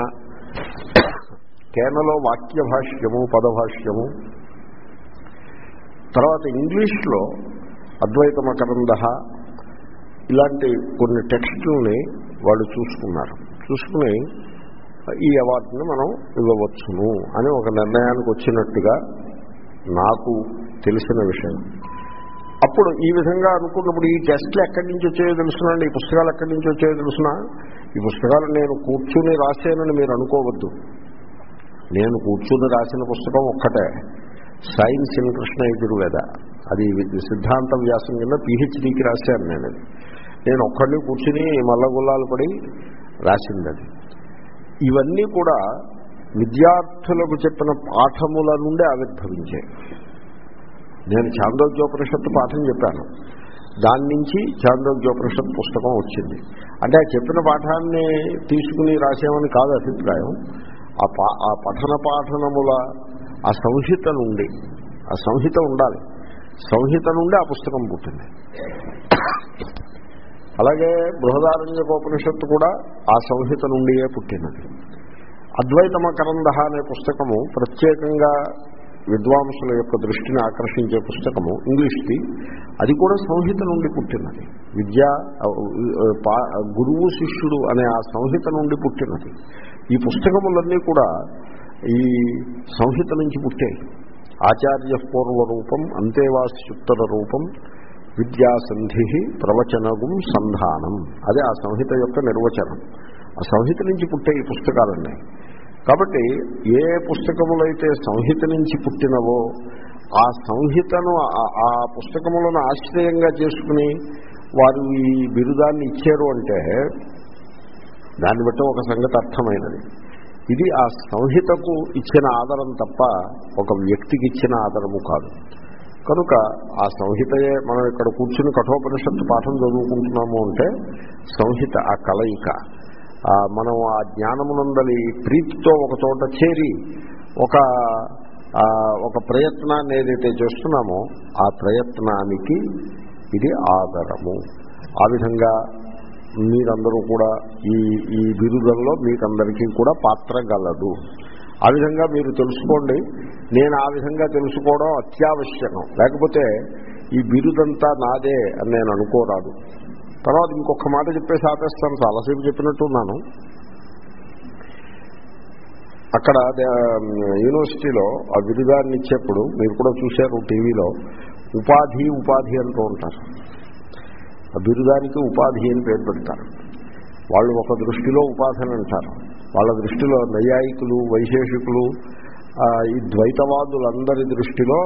కేనలో వాక్య భాష్యము, పదభాష్యము, తర్వాత ఇంగ్లీష్లో అద్వైత మకరంద, ఇలాంటి కొన్ని టెక్స్టుల్ని వాళ్ళు చూసుకున్నారు. చూసుకుని ఈ అవార్డుని మనం ఇవ్వవచ్చును అని ఒక నిర్ణయానికి వచ్చినట్టుగా నాకు తెలిసిన విషయం. అప్పుడు ఈ విధంగా అనుకున్నప్పుడు ఈ టెస్టులు ఎక్కడి నుంచి వచ్చాయో తెలుసునండి, ఈ పుస్తకాలు ఎక్కడి నుంచి వచ్చాయో తెలుసునా? ఈ పుస్తకాలు నేను కూర్చుని రాశానని మీరు అనుకోవద్దు. నేను కూర్చుని రాసిన పుస్తకం ఒక్కటే, సైన్స్ ఇన్ కృష్ణ యజుర్వేద. అది సిద్ధాంత వ్యాసం కింద పిహెచ్డీకి రాశాను నేను. అది నేను ఒక్కడిని కూర్చుని మల్లగుల్లాలు పడి రాసింది అది. ఇవన్నీ కూడా విద్యార్థులకు చెప్పిన పాఠముల నుండి ఆవిర్భవించాయి. నేను ఛాందోగ్యోపనిషత్తు పాఠం చెప్పాను, దాని నుంచి ఛాందోగ్యోపనిషత్తు పుస్తకం వచ్చింది. అంటే ఆ చెప్పిన పాఠాన్ని తీసుకుని రాసామని కాదు అభిప్రాయం. ఆ పా ఆ పఠన పాఠనముల ఆ సంహిత నుండి, ఆ సంహిత ఉండాలి, సంహిత నుండి ఆ పుస్తకం పుట్టింది. అలాగే బృహదారణ్యకోపనిషత్తు కూడా ఆ సంహిత నుండియే పుట్టినది. అద్వైతమకరంద అనే పుస్తకము ప్రత్యేకంగా విద్వాంసుల యొక్క దృష్టిని ఆకర్షించే పుస్తకము, ఇంగ్లీష్ది. అది కూడా సంహిత నుండి పుట్టినది. విద్య గురువు శిష్యుడు అనే ఆ సంహిత నుండి పుట్టినది. ఈ పుస్తకములన్నీ కూడా ఈ సంహిత నుంచి పుట్టాయి. ఆచార్య పూర్వ రూపం అంతేవాస్యుత్తర రూపం విద్యాసంధి ప్రవచనగుం సంధానం, అదే ఆ సంహిత యొక్క నిర్వచనం. ఆ సంహిత నుంచి పుట్టే ఈ పుస్తకాలన్నీ. కాబట్టి ఏ పుస్తకములైతే సంహిత నుంచి పుట్టినవో ఆ సంహితను ఆ పుస్తకములను ఆశ్రయంగా చేసుకుని వారు ఈ బిరుదాన్ని ఇచ్చారు అంటే దాన్ని బట్టి ఒక సంగతి అర్థమైనది. ఇది ఆ సంహితకు ఇచ్చిన ఆదరం తప్ప ఒక వ్యక్తికి ఇచ్చిన ఆదరము కాదు. కనుక ఆ సంహితయే మనం ఇక్కడ కూర్చుని కఠోపనిషత్తు పాఠం చదువుకుంటున్నాము అంటే సంహిత ఆ కలయిక, మనం ఆ జ్ఞానమునందలి ప్రీతితో ఒక చోట చేరి ఒక ఒక ప్రయత్నాన్ని ఏదైతే చేస్తున్నామో ఆ ప్రయత్నానికి ఇది ఆదరము. ఆ విధంగా మీరందరూ కూడా ఈ ఈ బిరుదంలో మీకందరికీ కూడా పాత్ర గలదు. ఆ విధంగా మీరు తెలుసుకోండి. నేను ఆ విధంగా తెలుసుకోవడం అత్యావశ్యకం, లేకపోతే ఈ బిరుదంతా నాదే అని నేను అనుకోరాదు. తర్వాత ఇంకొక మాట చెప్పేసి ఆపేస్తాను, చాలాసేపు చెప్పినట్టున్నాను. అక్కడ యూనివర్సిటీలో ఆ బిరుదాన్ని ఇచ్చేప్పుడు మీరు కూడా చూశారు టీవీలో, ఉపాధి ఉపాధి అంటూ ఉంటారు. ఆ బిరుదానికి ఉపాధి అని పేరు పెడతారు. వాళ్ళు ఒక దృష్టిలో ఉపాధి అని అంటారు. వాళ్ళ దృష్టిలో నైయాయికులు, వైశేషికులు, ఈ ద్వైతవాదులందరి దృష్టిలో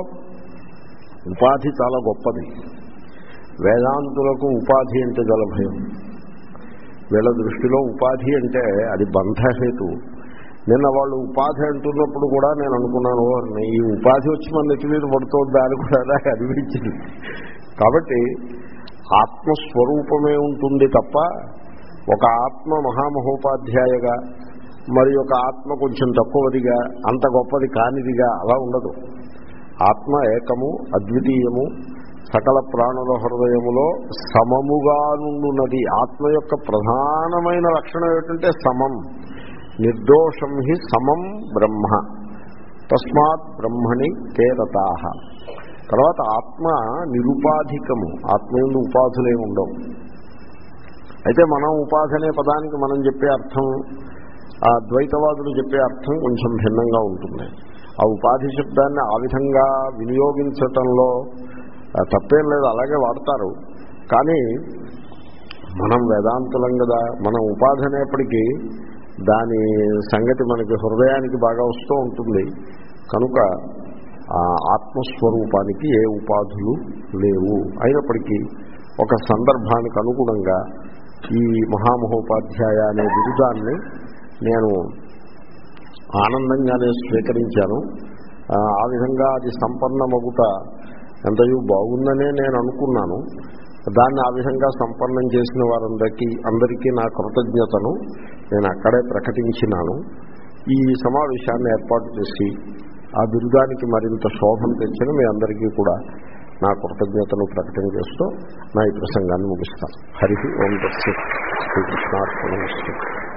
ఉపాధి చాలా గొప్పది. వేదాంతులకు ఉపాధి అంటే గల భయం. వీళ్ళ దృష్టిలో ఉపాధి అంటే అది బంధహేతు. నిన్న వాళ్ళు ఉపాధి అంటున్నప్పుడు కూడా నేను అనుకున్నాను, ఈ ఉపాధి వచ్చి మన నెత్తి మీద పడుతుందా అని కూడా నాకు అనిపించింది. కాబట్టి ఆత్మస్వరూపమే ఉంటుంది తప్ప ఒక ఆత్మ మహామహోపాధ్యాయగా మరి ఒక ఆత్మ కొంచెం తక్కువదిగా అంత గొప్పది కానిదిగా అలా ఉండదు. ఆత్మ ఏకము అద్వితీయము, సకల ప్రాణుల హృదయములో సమముగా నుండున్నది. ఆత్మ యొక్క ప్రధానమైన లక్షణం ఏమిటంటే సమం. నిర్దోషం హి సమం బ్రహ్మ తస్మాత్ బ్రహ్మణి తే రతాః. తర్వాత ఆత్మ నిరుపాధికము, ఆత్మయందు ఉపాధులే ఉండవు. అయితే మనం ఉపాధి అనే పదానికి మనం చెప్పే అర్థం, ఆ ద్వైతవాదులు చెప్పే అర్థం కొంచెం భిన్నంగా ఉంటుంది. ఆ ఉపాధి శబ్దాన్ని ఆ విధంగా వినియోగించటంలో తప్పేం లేదు, అలాగే వాడతారు. కానీ మనం వేదాంతులం కదా, మనం ఉపాధి అనేప్పటికీ దాని సంగతి మనకి హృదయానికి బాగా వస్తూ ఉంటుంది. కనుక ఆ ఆత్మస్వరూపానికి ఏ ఉపాధులు లేవు. అయినప్పటికీ ఒక సందర్భానికి అనుగుణంగా ఈ మహామహోపాధ్యాయ అనే బిరుదాన్ని నేను ఆనందంగానే స్వీకరించాను. ఆ విధంగా అది సంపన్నమగుట ఎంతయూ బాగుందనే నేను అనుకున్నాను. దాన్ని ఆ విధంగా సంపన్నం చేసిన వారందరికీ అందరికీ నా కృతజ్ఞతను నేను అక్కడే ప్రకటించినాను. ఈ సమావేశాన్ని ఏర్పాటు చేసి ఆ బిరుదానికి మరింత శోభను తెచ్చిన మీ అందరికీ కూడా నా కృతజ్ఞతను ప్రకటన చేస్తూ నా ఈ ప్రసంగాన్ని ముగిస్తాను. హరి ఓం దర్శక్ శ్రీకృష్ణార్పణమస్తు.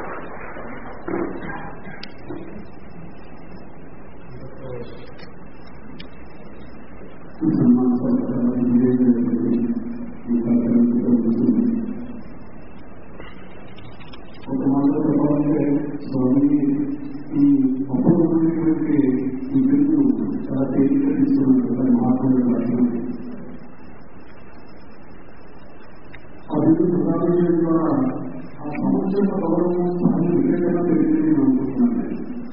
ఒక మాట చెప్పాలంటే స్వామి ఈ అపూర్వమైనటువంటి ఈ బిరుదు చాలా తేలిక తీసుకున్నారు మహాత్ముల లక్షణం. ఆ బిరుదు ప్రదానం చేయడం ద్వారా ఆ సమస్య గౌరవం సహజ వివేకంగా పెరిగింది నేను అనుకుంటున్నాను.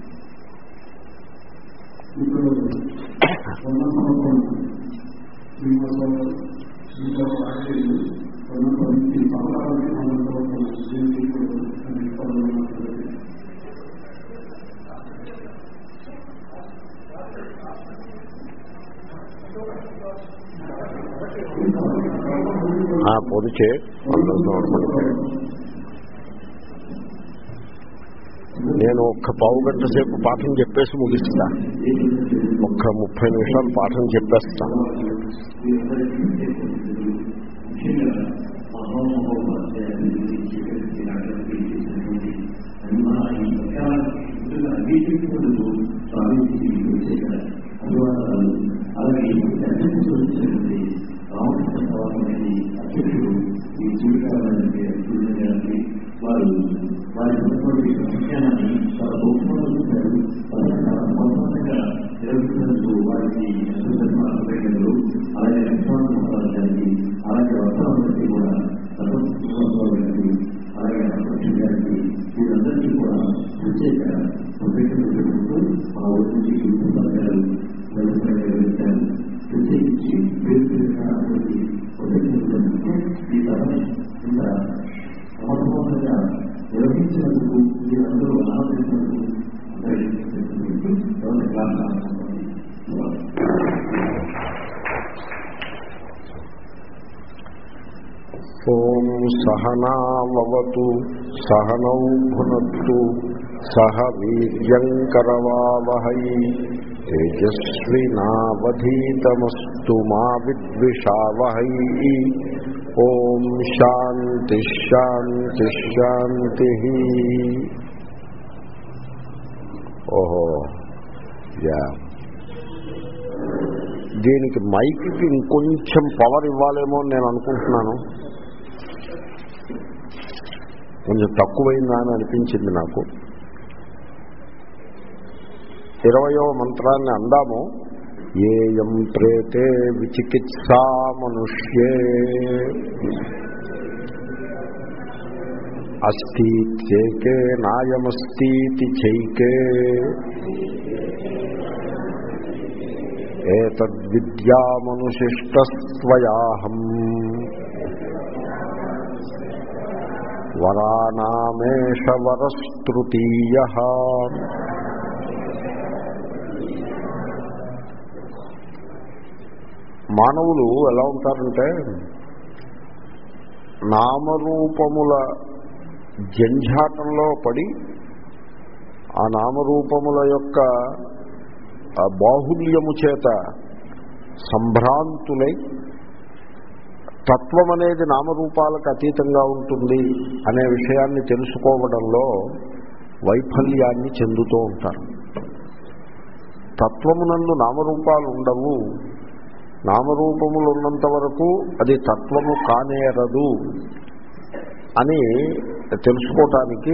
ఇప్పుడు వంద సంవత్సరం శ్రీనివాసరావు ఇంకా ఆచార్యులు వంద పదహారు వంద సంవత్సరం పొడిచే నేను ఒక్క పావు గంట సేపు పాఠం చెప్పేసి ముగిస్తా. ఒక్క ముప్పై నిమిషాలు పాఠం చెప్పేస్తా. వారు వారి విజ్ఞానాన్ని చాలా గొప్పగా నిర్వహించినందుకు వారికి ఎంతో అలాగే లక్ష్మణానికి అలాగే వర్తమానానికి కూడా గారికి అలాగే అపక్ష గారికి వీరందరికీ కూడా ప్రత్యేక ప్రత్యేకంగా జరుగుతూ మా ఊరి నుంచి కుటుంబాలు నిర్వహించారు. ప్రత్యేకించి పేరు ఈ తరం ఇంత సమర్థవంతంగా నిర్వహించినందుకు మీరందరూ ఆనందించినందుకు ఓం సహనావతు సహనౌ భునత్తు సహ వీర్యంకరవావహై తేజస్వినావధీతమస్తు మా విద్విషావహై. ఓం శాంతి శాంతి శాంతి. ఓహో యా దీనికి మైక్కి ఇంకొంచెం పవర్ ఇవ్వాలేమో అని నేను అనుకుంటున్నాను. కొంచెం తక్కువైందా అని అనిపించింది నాకు. ఇరవయో మంత్రాన్ని అందాము. ఏయం ప్రేతే విచికిత్సా మనుష్యే అస్తిత్యేకే నాయమస్తితి చైకే ఏతద్విద్యామనుశిష్టస్త్వయాహం వరానామేష వరస్తృతీయః. మానవులు ఎలా ఉంటారంటే నామరూపముల జంఝాటంలో పడి ఆ నామరూపముల యొక్క బాహుల్యము చేత సంభ్రాంతులై తత్వం అనేది నామరూపాలకు అతీతంగా ఉంటుంది అనే విషయాన్ని తెలుసుకోవడంలో వైఫల్యాన్ని చెందుతూ ఉంటారు. తత్వమునందు నామరూపాలు ఉండవు, నామరూపములు ఉన్నంత వరకు అది తత్వము కానేరదు అని తెలుసుకోవటానికి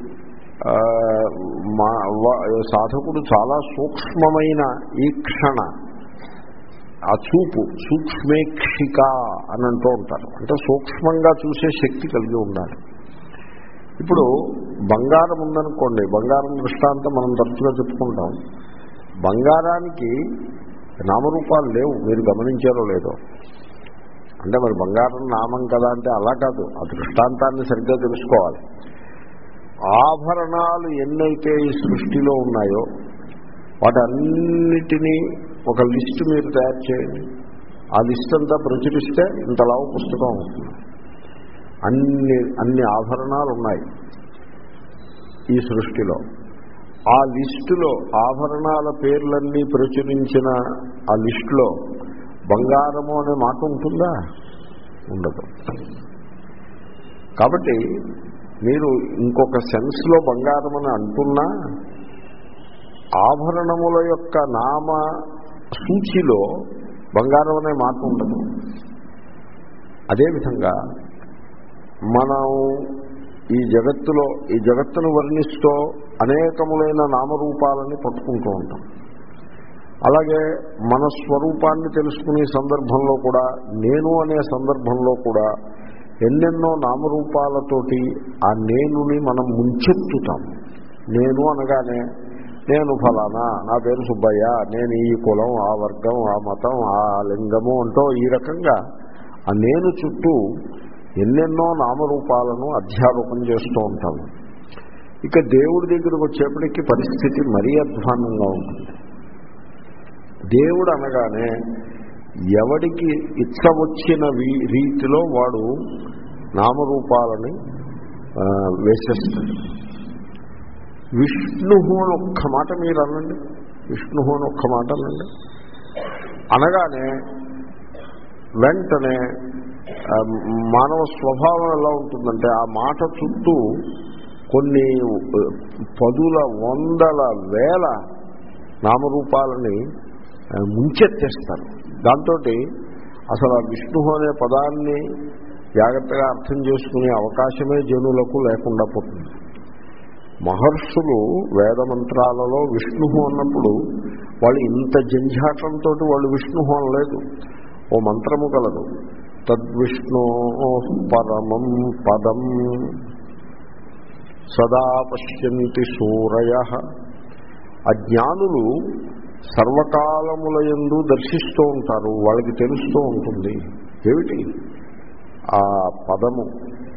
సాధకుడు చాలా సూక్ష్మమైన ఈక్షణ, ఆ చూపు సూక్ష్మేక్షిక అని అంటూ ఉంటారు. అంటే సూక్ష్మంగా చూసే శక్తి కలిగి ఉండాలి. ఇప్పుడు బంగారం ఉందనుకోండి, బంగారం దృష్టాంతం మనం తరచుగా చెప్పుకుంటాం. బంగారానికి నామరూపాలు లేవు, మీరు గమనించారో లేదో. అంటే మరి బంగారం నామం కదా అంటే అలా కాదు, ఆ దృష్టాంతాన్ని సరిగ్గా తెలుసుకోవాలి. ఆభరణాలు ఎన్నైతే ఈ సృష్టిలో ఉన్నాయో వాటన్నిటినీ ఒక లిస్టు మీరు తయారు చేయండి. ఆ లిస్ట్ అంతా ప్రచురిస్తే ఇంతలా పుస్తకం అవుతుంది. అన్ని అన్ని ఆభరణాలు ఉన్నాయి ఈ సృష్టిలో. ఆ లిస్టులో ఆభరణాల పేర్లన్నీ ప్రచురించిన ఆ లిస్టులో బంగారము అనే మాట ఉంటుందా? ఉండదు. కాబట్టి మీరు ఇంకొక సెన్స్లో బంగారం అని అంటున్నా ఆభరణముల యొక్క నామ సూచిలో బంగారం అనే మాట ఉండదు. అదేవిధంగా మనం ఈ జగత్తులో ఈ జగత్తును వర్ణిస్తూ అనేకములైన నామరూపాలని పట్టుకుంటూ ఉంటాం. అలాగే మన స్వరూపాన్ని తెలుసుకునే సందర్భంలో కూడా, నేను అనే సందర్భంలో కూడా ఎన్నెన్నో నామరూపాలతోటి ఆ నేనుని మనం ముంచెత్తుతాం. నేను అనగానే నేను ఫలానా, నా పేరు సుబ్బయ్య, నేను ఈ కులం, ఆ వర్గం, ఆ మతం, ఆ లింగము అంటూ ఈ రకంగా ఆ నేను చుట్టూ ఎన్నెన్నో నామరూపాలను అధ్యారోపణ చేస్తూ ఉంటాము. ఇక దేవుడి దగ్గరకు వచ్చేప్పటికీ పరిస్థితి మరీ అధ్వాన్నంగా ఉంటుంది. దేవుడు అనగానే ఎవడికి ఇచ్చ వచ్చిన రీతిలో వాడు నామరూపాలని వేసేస్తాడు. విష్ణు అని ఒక్క మాట మీరు అనండి, విష్ణు అని ఒక్క మాట అనండి. అనగానే వెంటనే మానవ స్వభావం ఎలా ఉంటుందంటే ఆ మాట చుట్టూ కొన్ని పదుల వందల వేల నామరూపాలని ముంచెత్తేస్తారు. దాంతో అసలు ఆ విష్ణు అనే పదాన్ని జాగ్రత్తగా అర్థం చేసుకునే అవకాశమే జనులకు లేకుండా పోతుంది. మహర్షులు వేదమంత్రాలలో విష్ణు అన్నప్పుడు వాళ్ళు ఇంత జంఝాటంతో వాళ్ళు విష్ణు అనలేదు. ఓ మంత్రము కలదు, తద్విష్ణో పరమం పదం సదా పశ్యంతి సూరయః. అజ్ఞానులు సర్వకాలములయందు దర్శిస్తూ ఉంటారు, వాళ్ళకి తెలుస్తూ ఉంటుంది ఏమిటి ఆ పదము,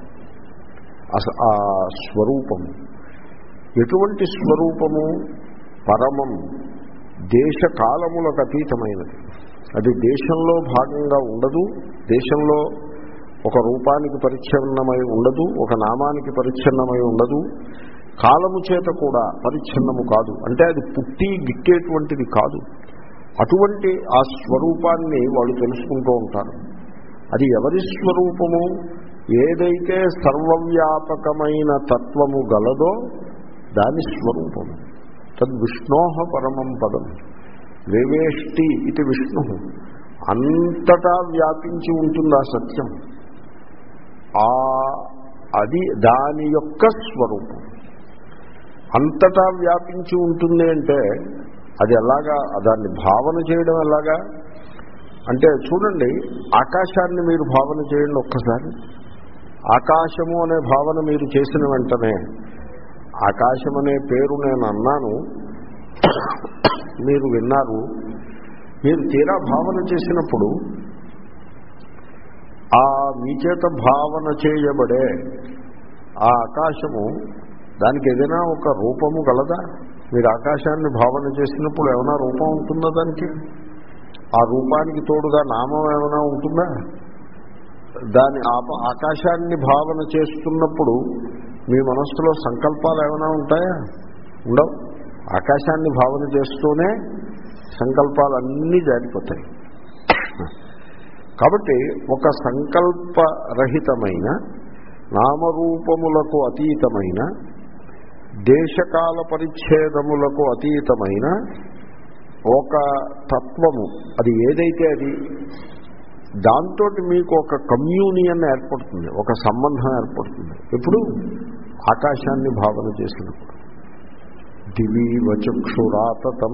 ఆ స్వరూపము. ఎటువంటి స్వరూపము? పరమం, దేశకాలములకు అతీతమైనది. అది దేశంలో భాగంగా ఉండదు, దేశంలో ఒక రూపానికి పరిచ్ఛిన్నమై ఉండదు, ఒక నామానికి పరిచ్ఛిన్నమై ఉండదు, కాలము చేత కూడా పరిచ్ఛిన్నము కాదు. అంటే అది పుట్టి గిట్టేటువంటిది కాదు. అటువంటి ఆ స్వరూపాన్ని వాళ్ళు తెలుసుకుంటూ ఉంటారు. అది ఎవరి స్వరూపము? ఏదైతే సర్వవ్యాపకమైన తత్వము గలదో దాని స్వరూపము. తద్విష్ణోః పరమం పదం వేవేష్టి ఇది విష్ణు. అంతటా వ్యాపించి ఉంటుంది ఆ సత్యం. ఆ అది దాని యొక్క స్వరూపం. అంతటా వ్యాపించి ఉంటుంది అంటే అది ఎలాగా, దాన్ని భావన చేయడం ఎలాగా అంటే చూడండి, ఆకాశాన్ని మీరు భావన చేయండి ఒక్కసారి. ఆకాశము అనే భావన మీరు చేసిన వెంటనే, ఆకాశం అనే పేరు నేను అన్నాను, మీరు విన్నారు, మీరు తీరా భావన చేసినప్పుడు ఆ మీ చేత భావన చేయబడే ఆ ఆకాశము దానికి ఏదైనా ఒక రూపము గలదా? మీరు ఆకాశాన్ని భావన చేసినప్పుడు ఏమైనా రూపం ఉంటుందా దానికి? ఆ రూపానికి తోడుగా నామం ఏమైనా ఉంటుందా? దాని ఆకాశాన్ని భావన చేస్తున్నప్పుడు మీ మనస్సులో సంకల్పాలు ఏమైనా ఉంటాయా? ఉండవు. ఆకాశాన్ని భావన చేస్తూనే సంకల్పాలన్నీ జారిపోతాయి. కాబట్టి ఒక సంకల్పరహితమైన, నామరూపములకు అతీతమైన, దేశకాల పరిచ్ఛేదములకు అతీతమైన ఒక తత్వము, అది ఏదైతే అది, దాంతో మీకు ఒక కమ్యూనియన్ ఏర్పడుతుంది, ఒక సంబంధం ఏర్పడుతుంది. ఎప్పుడు? ఆకాశాన్ని భావన చేసినప్పుడు. దివీవ చక్షురాతతం,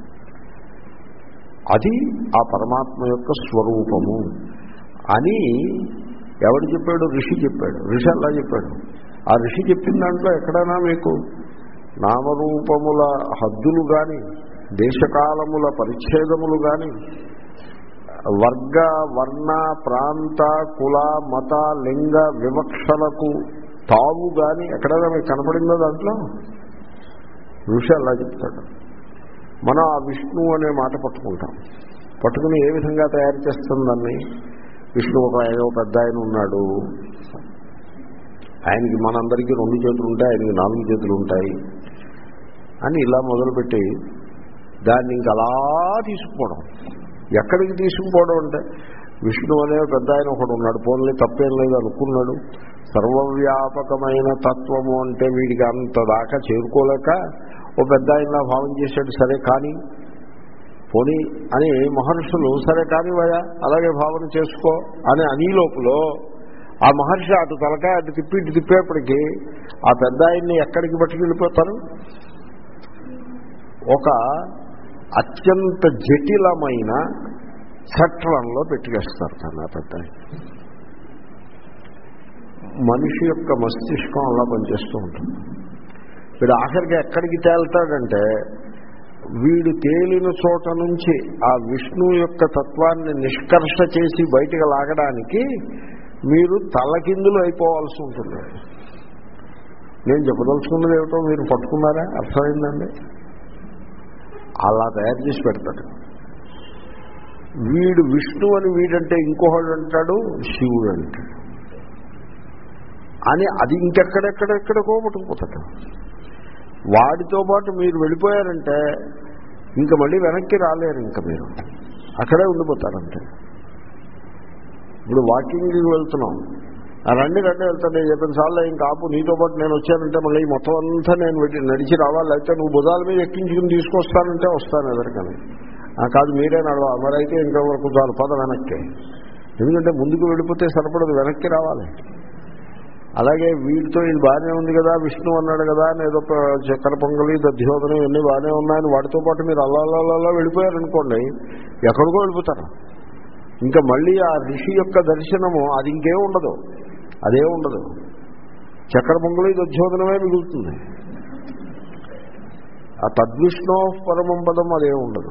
అది ఆ పరమాత్మ యొక్క స్వరూపము అని ఎవడు చెప్పాడు? ఋషి చెప్పాడు. ఋషి అలా చెప్పాడు. ఆ ఋషి చెప్పిన దాంట్లో ఎక్కడైనా మీకు నామరూపముల హద్దులు కానీ, దేశకాలముల పరిచ్ఛేదములు కానీ, వర్గ వర్ణ ప్రాంత కుల మత లింగ వివక్షలకు తావు కానీ ఎక్కడైనా మీకు కనపడిందో దాంట్లో? ఋషి అలా చెప్తాడు. మనం ఆ విష్ణు అనే మాట పట్టుకుంటాం. పట్టుకుని ఏ విధంగా తయారు చేస్తుందని, విష్ణు ఒక ఆయన పెద్ద ఆయన ఉన్నాడు, ఆయనకి మనందరికీ రెండు చేతులు ఉంటాయి, ఆయనకి నాలుగు చేతులు ఉంటాయి అని ఇలా మొదలుపెట్టి దాన్ని ఇంక అలా తీసుకుపోవడం. ఎక్కడికి తీసుకుపోవడం అంటే, విష్ణు అనే పెద్ద ఆయన ఒకడు ఉన్నాడు, పోన్లే తప్పేం లేదు అనుకున్నాడు, సర్వవ్యాపకమైన తత్వము అంటే వీడికి అంత దాకా చేరుకోలేక ఓ పెద్ద ఆయనలా భావం చేశాడు. సరే కానీ పోనీ అని మహర్షులు సరే కానీ వయా అలాగే భావన చేసుకో అని అని లోపల ఆ మహర్షి అటు తలకాయ అటు తిప్పి ఇటు తిప్పేప్పటికీ ఆ పెద్ద ఆయన్ని ఎక్కడికి పట్టుకెళ్ళిపోతారు? ఒక అత్యంత జటిలమైన చట్రంలో పెట్టుకేస్తారు తను. ఆ పెద్ద మనిషి యొక్క మస్తిష్కం అలా పనిచేస్తూ ఉంటుంది. వీడు ఆఖరికి ఎక్కడికి తేల్తాడంటే, వీడు తేలిన చోట నుంచి ఆ విష్ణువు యొక్క తత్వాన్ని నిష్కర్ష చేసి బయటకు లాగడానికి మీరు తలకిందులు అయిపోవాల్సి ఉంటుంది. నేను చెప్పదలుచుకున్నది ఏమిటో మీరు పట్టుకున్నారా? అర్థమైందండి? అలా తయారు చేసి పెడతాడు. వీడు విష్ణు అని వీడంటే ఇంకొకడు అంటాడు శివుడు అంటాడు అని, అది ఇంకెక్కడెక్కడెక్కడికో పట్టుకుపోతాడు. వాడితో పాటు మీరు వెళ్ళిపోయారంటే ఇంకా మళ్ళీ వెనక్కి రాలేరు, ఇంకా మీరు అక్కడే ఉండిపోతారంటే. ఇప్పుడు వాకింగ్కి వెళ్తున్నాం, రండి రండి వెళ్తాను చెప్పిన సార్లు ఇంకా ఆపు, నీతో పాటు నేను వచ్చానంటే మళ్ళీ మొత్తం అంతా నేను నడిచి రావాలి, అయితే నువ్వు భుజాల మీద ఎక్కించుకుని తీసుకొస్తానంటే వస్తాను ఎదరికని. కాదు మీరే నడవాలి, మరైతే ఇంకా వరకు చాలు పద వెనక్కి. ఎందుకంటే ముందుకు వెళ్ళిపోతే సరిపడదు, వెనక్కి రావాలి. అలాగే వీటితో ఇది బాగానే ఉంది కదా, విష్ణు అన్నాడు కదా అని ఏదో చక్కెర పొంగలి దధ్యోదనం ఇవన్నీ బాగానే ఉన్నాయని వాటితో పాటు మీరు అల్లాలల్లా వెళ్ళిపోయారనుకోండి, ఎక్కడికో వెళ్ళిపోతారు. ఇంకా మళ్ళీ ఆ ఋషి యొక్క దర్శనము అది ఇంకేం ఉండదు, అదే ఉండదు. చక్కెర పొంగలి దధ్యోదనమే మిగులుతుంది. ఆ తద్విష్ణో పరమం పదం అదే ఉండదు.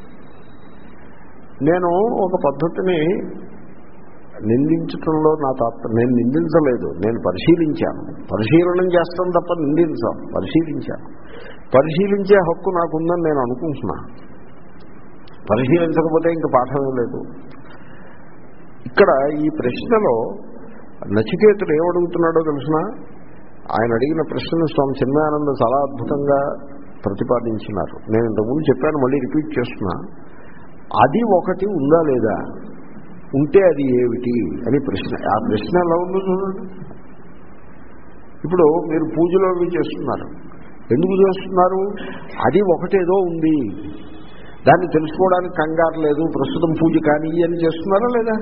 నేను ఒక పద్ధతిని నిందించటంలో నా తాత్ప నేను నిందించలేదు, నేను పరిశీలించాను. పరిశీలనం చేస్తాను తప్ప నిందించాం, పరిశీలించాను. పరిశీలించే హక్కు నాకుందని నేను అనుకుంటున్నా. పరిశీలించకపోతే ఇంక పాఠమే లేదు. ఇక్కడ ఈ ప్రశ్నలో నచికేతుడు ఏమడుగుతున్నాడో తెలిసిన, ఆయన అడిగిన ప్రశ్నను స్వామి చిన్మయానంద చాలా అద్భుతంగా ప్రతిపాదించినారు. నేను ఇంతకుముందు చెప్పాను, మళ్ళీ రిపీట్ చేస్తున్నా. అది ఒకటి ఉందా లేదా, ఉంటే అది ఏమిటి అని ప్రశ్న. ఆ ప్రశ్న ఎలా ఉందో చూడండి. ఇప్పుడు మీరు పూజలో అవి చేస్తున్నారు, ఎందుకు చేస్తున్నారు? అది ఒకటేదో ఉంది, దాన్ని తెలుసుకోవడానికి కంగారు లేదు, ప్రస్తుతం పూజ కానీ అని చేస్తున్నారా లేదా?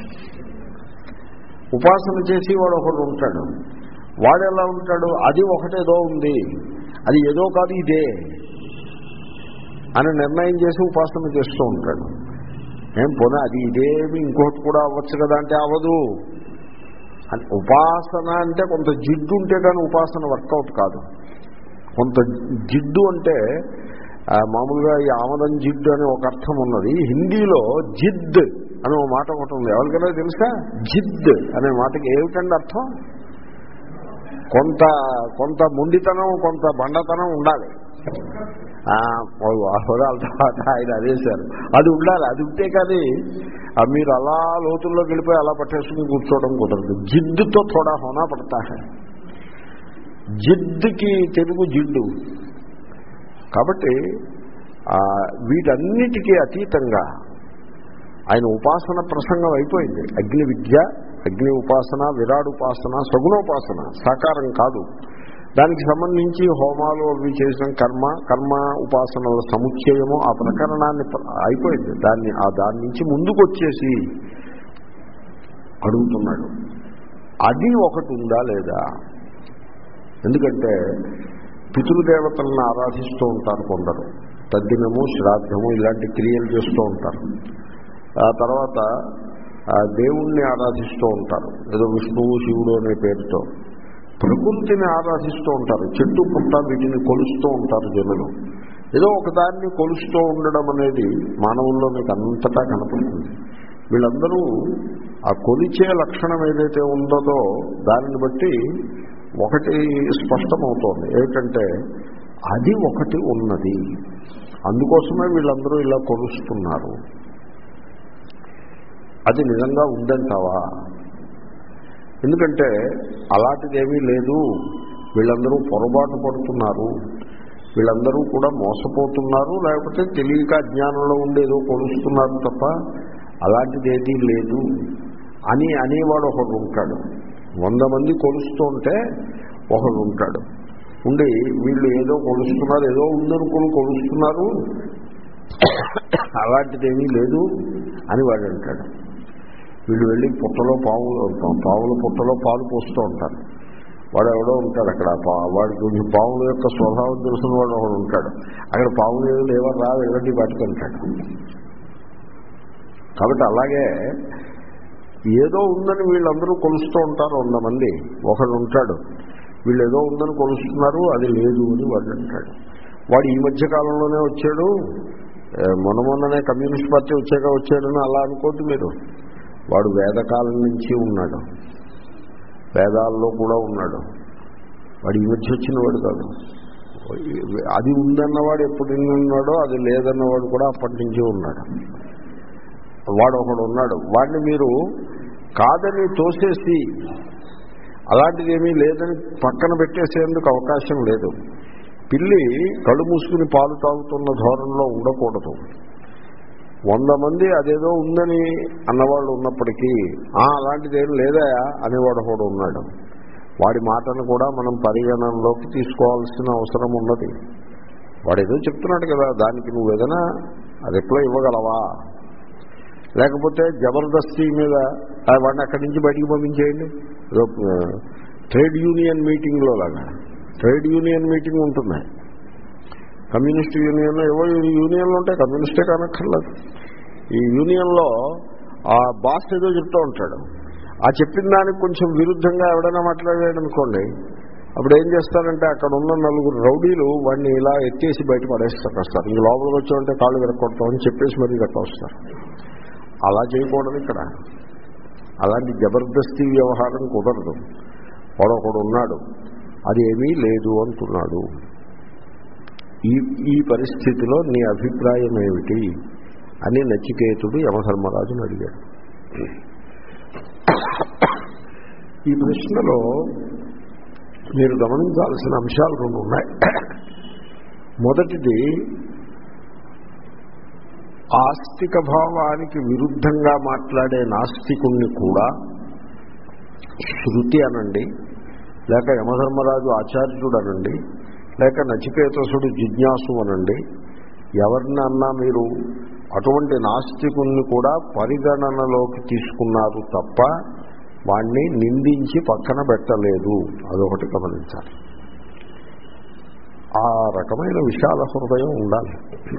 ఉపాసన చేసి వాడు ఒకడు ఉంటాడు, వాడు ఎలా ఉంటాడు? అది ఒకటేదో ఉంది, అది ఏదో కాదు ఇదే అని నిర్ణయం చేసి ఉపాసన చేస్తూ ఉంటాడు. ఏం పోనా అది ఇదేమి ఇంకోటి కూడా అవ్వచ్చు కదా అంటే అవ్వదు. ఉపాసన అంటే కొంత జిడ్డు ఉంటే కానీ ఉపాసన వర్కౌట్ కాదు. కొంత జిడ్డు అంటే మామూలుగా ఈ ఆమదం జిడ్డు అనే ఒక అర్థం ఉన్నది. హిందీలో జిద్ అనే ఒక మాట ఒకటి ఉంది, ఎవరికైనా తెలుసా? జిద్ అనే మాటకి ఏమిటండి అర్థం? కొంత కొంత మొండితనం, కొంత బండతనం ఉండాలి. ఆయన అదేశారు, అది ఉండాలి. అది ఉంటే కానీ మీరు అలా లోతుల్లోకి వెళ్ళిపోయి అలా పట్టేసుకుని కూర్చోవడం కుదరదు. జిద్దుతో థోడా హోనా పడతా హై. జిద్దుకి తెలుగు జిడ్డు. కాబట్టి వీటన్నిటికీ అతీతంగా ఆయన ఉపాసన ప్రసంగం అయిపోయింది. అగ్ని విద్య, అగ్ని ఉపాసన, విరాడు ఉపాసన, సగుణోపాసన, సాకారం కాదు. దానికి సంబంధించి హోమాలు అవి చేసిన కర్మ, కర్మ ఉపాసనల సముచ్చయము, ఆ ప్రకరణాన్ని అయిపోయింది. దాన్ని ఆ దాని నుంచి ముందుకు వచ్చేసి అడుగుతున్నాడు, అది ఒకటి ఉందా లేదా? ఎందుకంటే పితృదేవతలను ఆరాధిస్తూ ఉంటారు కొందరు, తద్దినము శ్రాద్ధము ఇలాంటి క్రియలు చేస్తూ ఉంటారు. ఆ తర్వాత దేవుణ్ణి ఆరాధిస్తూ ఉంటారు, ఏదో విష్ణువు శివుడు అనే పేరుతో. ప్రకృతిని ఆరాధిస్తూ ఉంటారు, చెట్టు పుట్ట వీటిని కొలుస్తూ ఉంటారు జనులు. ఏదో ఒకదాన్ని కొలుస్తూ ఉండడం అనేది మానవుల్లో మీకు అంతటా కనపడుతుంది. వీళ్ళందరూ ఆ కొలిచే లక్షణం ఏదైతే ఉందో దానిని బట్టి ఒకటి స్పష్టమవుతోంది, ఏమిటంటే అది ఒకటి ఉన్నది, అందుకోసమే వీళ్ళందరూ ఇలా కొలుస్తున్నారు. అది నిజంగా ఉందంటావా? ఎందుకంటే అలాంటిదేమీ లేదు, వీళ్ళందరూ పొరపాటు పడుతున్నారు, వీళ్ళందరూ కూడా మోసపోతున్నారు, లేకపోతే తెలియక అజ్ఞానంలో ఉండేదో కొలుస్తున్నారు తప్ప అలాంటిదేదీ లేదు అని అనేవాడు ఒకడు ఉంటాడు. వంద మంది కొలుస్తూ ఉంటే ఒకడు ఉంటాడు ఉండి వీళ్ళు ఏదో కొలుస్తున్నారు, ఏదో ఉందనుకుని కొలుస్తున్నారు, అలాంటిదేమీ లేదు అని వాడు అంటాడు. వీళ్ళు వెళ్ళి పుట్టలో పావులు పావుల పుట్టలో పాలు పోస్తూ ఉంటారు. వాడు ఎవడో ఉంటాడు అక్కడ, వాడికి కొంచెం పావుల యొక్క స్వభావం తెలిసిన వాడు ఒకడు ఉంటాడు. అక్కడ పావులు ఏదో లేవని రా వెళ్ళండి వాటికి అంటాడు. కాబట్టి అలాగే ఏదో ఉందని వీళ్ళందరూ కొలుస్తూ ఉంటారు వంద మంది. ఒకడు ఉంటాడు వీళ్ళు ఏదో ఉందని కొలుస్తున్నారు, అది లేదు అని వాడు అంటాడు. వాడు ఈ మధ్య కాలంలోనే వచ్చాడు, మొన్న మొన్ననే కమ్యూనిస్ట్ పార్టీ వచ్చాక వచ్చాడని అలా అనుకోద్దు మీరు. వాడు వేదకాలం నుంచి ఉన్నాడు, వేదాల్లో కూడా ఉన్నాడు. వాడు ఈ మధ్య వచ్చిన వాడు కాదు. అది ఉందన్నవాడు ఎప్పుడు ఉన్నాడో, అది లేదన్నవాడు కూడా అప్పటి నుంచి ఉన్నాడు. వాడు ఒకడు ఉన్నాడు, వాడిని మీరు కాదని తోసేసి అలాంటిది ఏమీ లేదని పక్కన పెట్టేసేందుకు అవకాశం లేదు. పిల్లి కళ్ళు మూసుకుని పాలు తాగుతున్న ధోరణిలో ఉండకూడదు. వంద మంది అదేదో ఉందని అన్నవాళ్ళు ఉన్నప్పటికీ అలాంటిదేం లేదా అనేవాడు కూడా ఉన్నాడు. వాడి మాటను కూడా మనం పరిగణనలోకి తీసుకోవాల్సిన అవసరం ఉన్నది. వాడు ఏదో చెప్తున్నాడు కదా, దానికి నువ్వు ఏదైనా రిప్లై ఇవ్వగలవా? లేకపోతే జబర్దస్తి మీద వాడిని అక్కడి నుంచి బయటికి పంపించేయండి. ఏదో ట్రేడ్ యూనియన్ మీటింగ్లో లాగా ట్రేడ్ యూనియన్ మీటింగ్ ఉంటుంది. కమ్యూనిస్ట్ యూనియన్లో ఏవో యూనియన్లు ఉంటాయి, కమ్యూనిస్టే కానక్కర్లేదు. ఈ యూనియన్లో ఆ బాస్ ఏదో చెప్తూ ఉంటాడు, ఆ చెప్పిన దానికి కొంచెం విరుద్ధంగా ఎవడైనా మాట్లాడాడు అనుకోండి, అప్పుడు ఏం చేస్తారంటే అక్కడ ఉన్న నలుగురు రౌడీలు వాడిని ఇలా ఎత్తేసి బయట పడేస్తారు వస్తారు. ఇంక లోపలికి వచ్చామంటే కాళ్ళు విరక్కొడతామని చెప్పేసి మరీ గట్ట వస్తారు. అలా చేయకూడదు ఇక్కడ. అలాంటి జబర్దస్తి వ్యవహారం కుదరదు. వాడొకడు ఉన్నాడు, అది ఏమీ లేదు అంటున్నాడు. ఈ ఈ పరిస్థితిలో నీ అభిప్రాయం ఏమిటి అని నచికేతుడు యమధర్మరాజును అడిగాడు. ఈ ప్రశ్నలో మీరు గమనించాల్సిన అంశాలు రెండు ఉన్నాయి. మొదటిది, ఆస్తిక భావానికి విరుద్ధంగా మాట్లాడే నాస్తికుణ్ణి కూడా శృతి అనండి, లేక యమధర్మరాజు ఆచార్యుడు అనండి, లేక నచికేతసుడు జిజ్ఞాసు అనండి, ఎవరిని అన్నా మీరు అటువంటి నాస్తికుణ్ణి కూడా పరిగణనలోకి తీసుకున్నారు తప్ప వాణ్ణి నిందించి పక్కన పెట్టలేదు. అదొకటి గమనించాలి. ఆ రకమైన విశాల హృదయం ఉండాలి.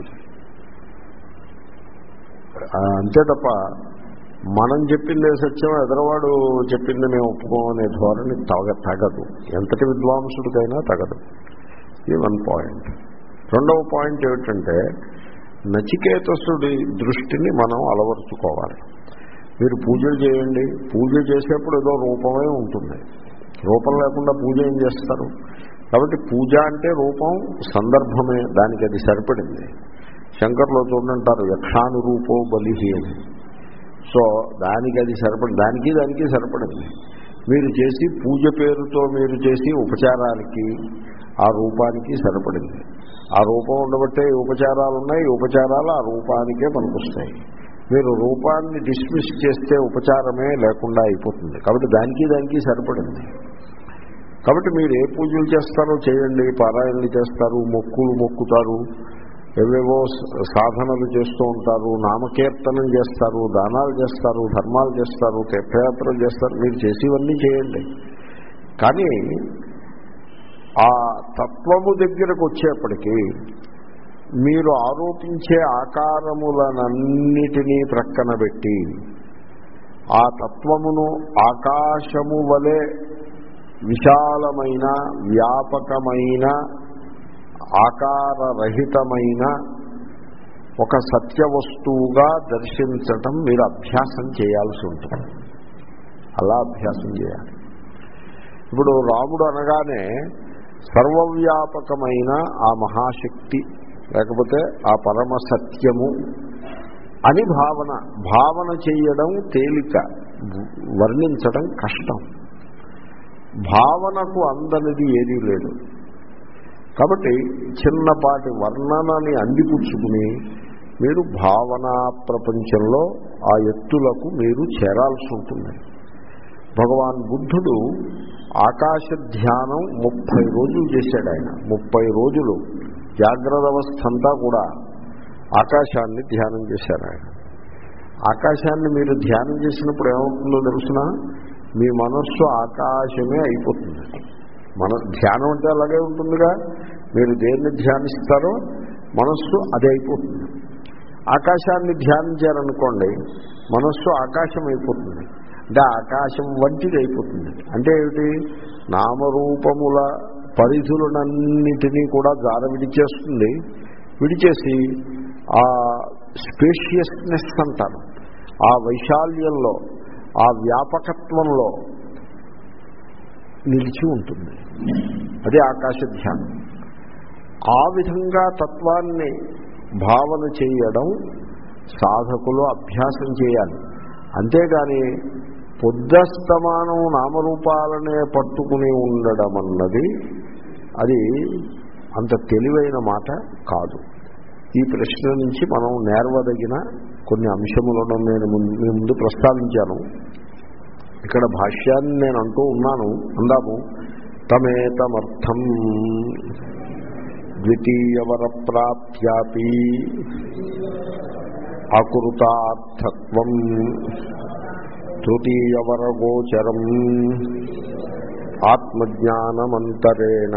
అంతే తప్ప మనం చెప్పిందే సత్యం, ఎదరవాడు చెప్పింది మేము ఒప్పుకోమనే ధోరణి తగ తగదు ఎంతటి విద్వాంసుడికైనా తగదు. ఇది వన్ పాయింట్. రెండవ పాయింట్ ఏమిటంటే, నచికేతసుడి దృష్టిని మనం అలవర్చుకోవాలి. మీరు పూజలు చేయండి, పూజ చేసేప్పుడు ఏదో రూపమే ఉంటుంది. రూపం లేకుండా పూజ ఏం చేస్తారు? కాబట్టి పూజ అంటే రూపం, సందర్భమే, దానికి అది సరిపడింది. శంకర్లో చూడంటారు యక్షానురూపో బలిహి అని. సో దానికి అది సరిపడి దానికి దానికి సరిపడింది. మీరు చేసి పూజ పేరుతో మీరు చేసి ఉపచారానికి ఆ రూపానికి సరిపడింది. ఆ రూపం ఉండబట్టే ఉపచారాలు ఉన్నాయి, ఉపచారాలు ఆ రూపానికే పనికొస్తాయి. మీరు రూపాన్ని డిస్మిస్ చేస్తే ఉపచారమే లేకుండా అయిపోతుంది. కాబట్టి దానికి దానికి సరిపడింది. కాబట్టి మీరు ఏ పూజలు చేస్తారో చేయండి, పారాయణలు చేస్తారు, మొక్కులు మొక్కుతారు, ఏవేవో సాధనలు చేస్తూ ఉంటారు, నామకీర్తనం చేస్తారు, దానాలు చేస్తారు, ధర్మాలు చేస్తారు, తీర్థయాత్రలు చేస్తారు. మీరు చేసేవన్నీ చేయండి. కానీ ఆ తత్వము దగ్గరకు వచ్చేప్పటికీ మీరు ఆరోపించే ఆకారములనన్నిటినీ ప్రక్కన పెట్టి ఆ తత్వమును ఆకాశము వలె విశాలమైన, వ్యాపకమైన, ఆకారరహితమైన ఒక సత్య వస్తువుగా దర్శించటం మీరు అభ్యాసం చేయాల్సి ఉంటుంది. అలా అభ్యాసం చేయాలి. ఇప్పుడు రాముడు అనగానే సర్వవ్యాపకమైన ఆ మహాశక్తి లేకపోతే ఆ పరమ సత్యము అని భావన భావన చేయడం తేలిక, వర్ణించడం కష్టం. భావనకు అందనిది ఏదీ లేదు. కాబట్టి చిన్నపాటి వర్ణనని అందిపుచ్చుకుని మీరు భావనా ప్రపంచంలో ఆ ఎత్తులకు మీరు చేరాల్సి ఉంటుంది. భగవాన్ బుద్ధుడు ఆకాశ ధ్యానం ముప్పై రోజులు చేశాడు. ఆయన ముప్పై రోజులు జాగ్రత్త అవస్థ అంతా కూడా ఆకాశాన్ని ధ్యానం చేశారు. ఆయన ఆకాశాన్ని మీరు ధ్యానం చేసినప్పుడు ఏమవుతుందో తెలుసునా, మీ మనస్సు ఆకాశమే అయిపోతుంది. మన ధ్యానం అంటే అలాగే ఉంటుందిగా, మీరు దేన్ని ధ్యానిస్తారో మనస్సు అదే అయిపోతుంది. ఆకాశాన్ని ధ్యానించారనుకోండి, మనస్సు ఆకాశం అయిపోతుంది. అంటే ఆకాశం వంటిది అయిపోతుంది. అంటే ఏమిటి, నామరూపముల పరిధులనన్నిటినీ కూడా జార విడిచేస్తుంది. విడిచేసి ఆ స్పేషియస్నెస్ అంటారు, ఆ వైశాల్యంలో, ఆ వ్యాపకత్వంలో నిలిచి ఉంటుంది. అదే ఆకాశ ధ్యానం. ఆ విధంగా తత్వాన్ని భావన చేయడం సాధకులు అభ్యాసం చేయాలి. అంతేగాని పొద్దస్తమానం నామరూపాలనే పట్టుకుని ఉండడం అన్నది అది అంత తెలివైన మాట కాదు. ఈ ప్రశ్న నుంచి మనం నేర్వదగిన కొన్ని అంశములను నేను మీ ముందు ప్రస్తావించాను. ఇక్కడ భాష్యాన్ని నేను అంటూ ఉన్నాను. అందాము. తమేతమర్థం ద్వితీయవర ప్రాప్త్యాపి అకృతార్థత్వం తృతీయవర గోచరం ఆత్మజ్ఞానమంతరేణ.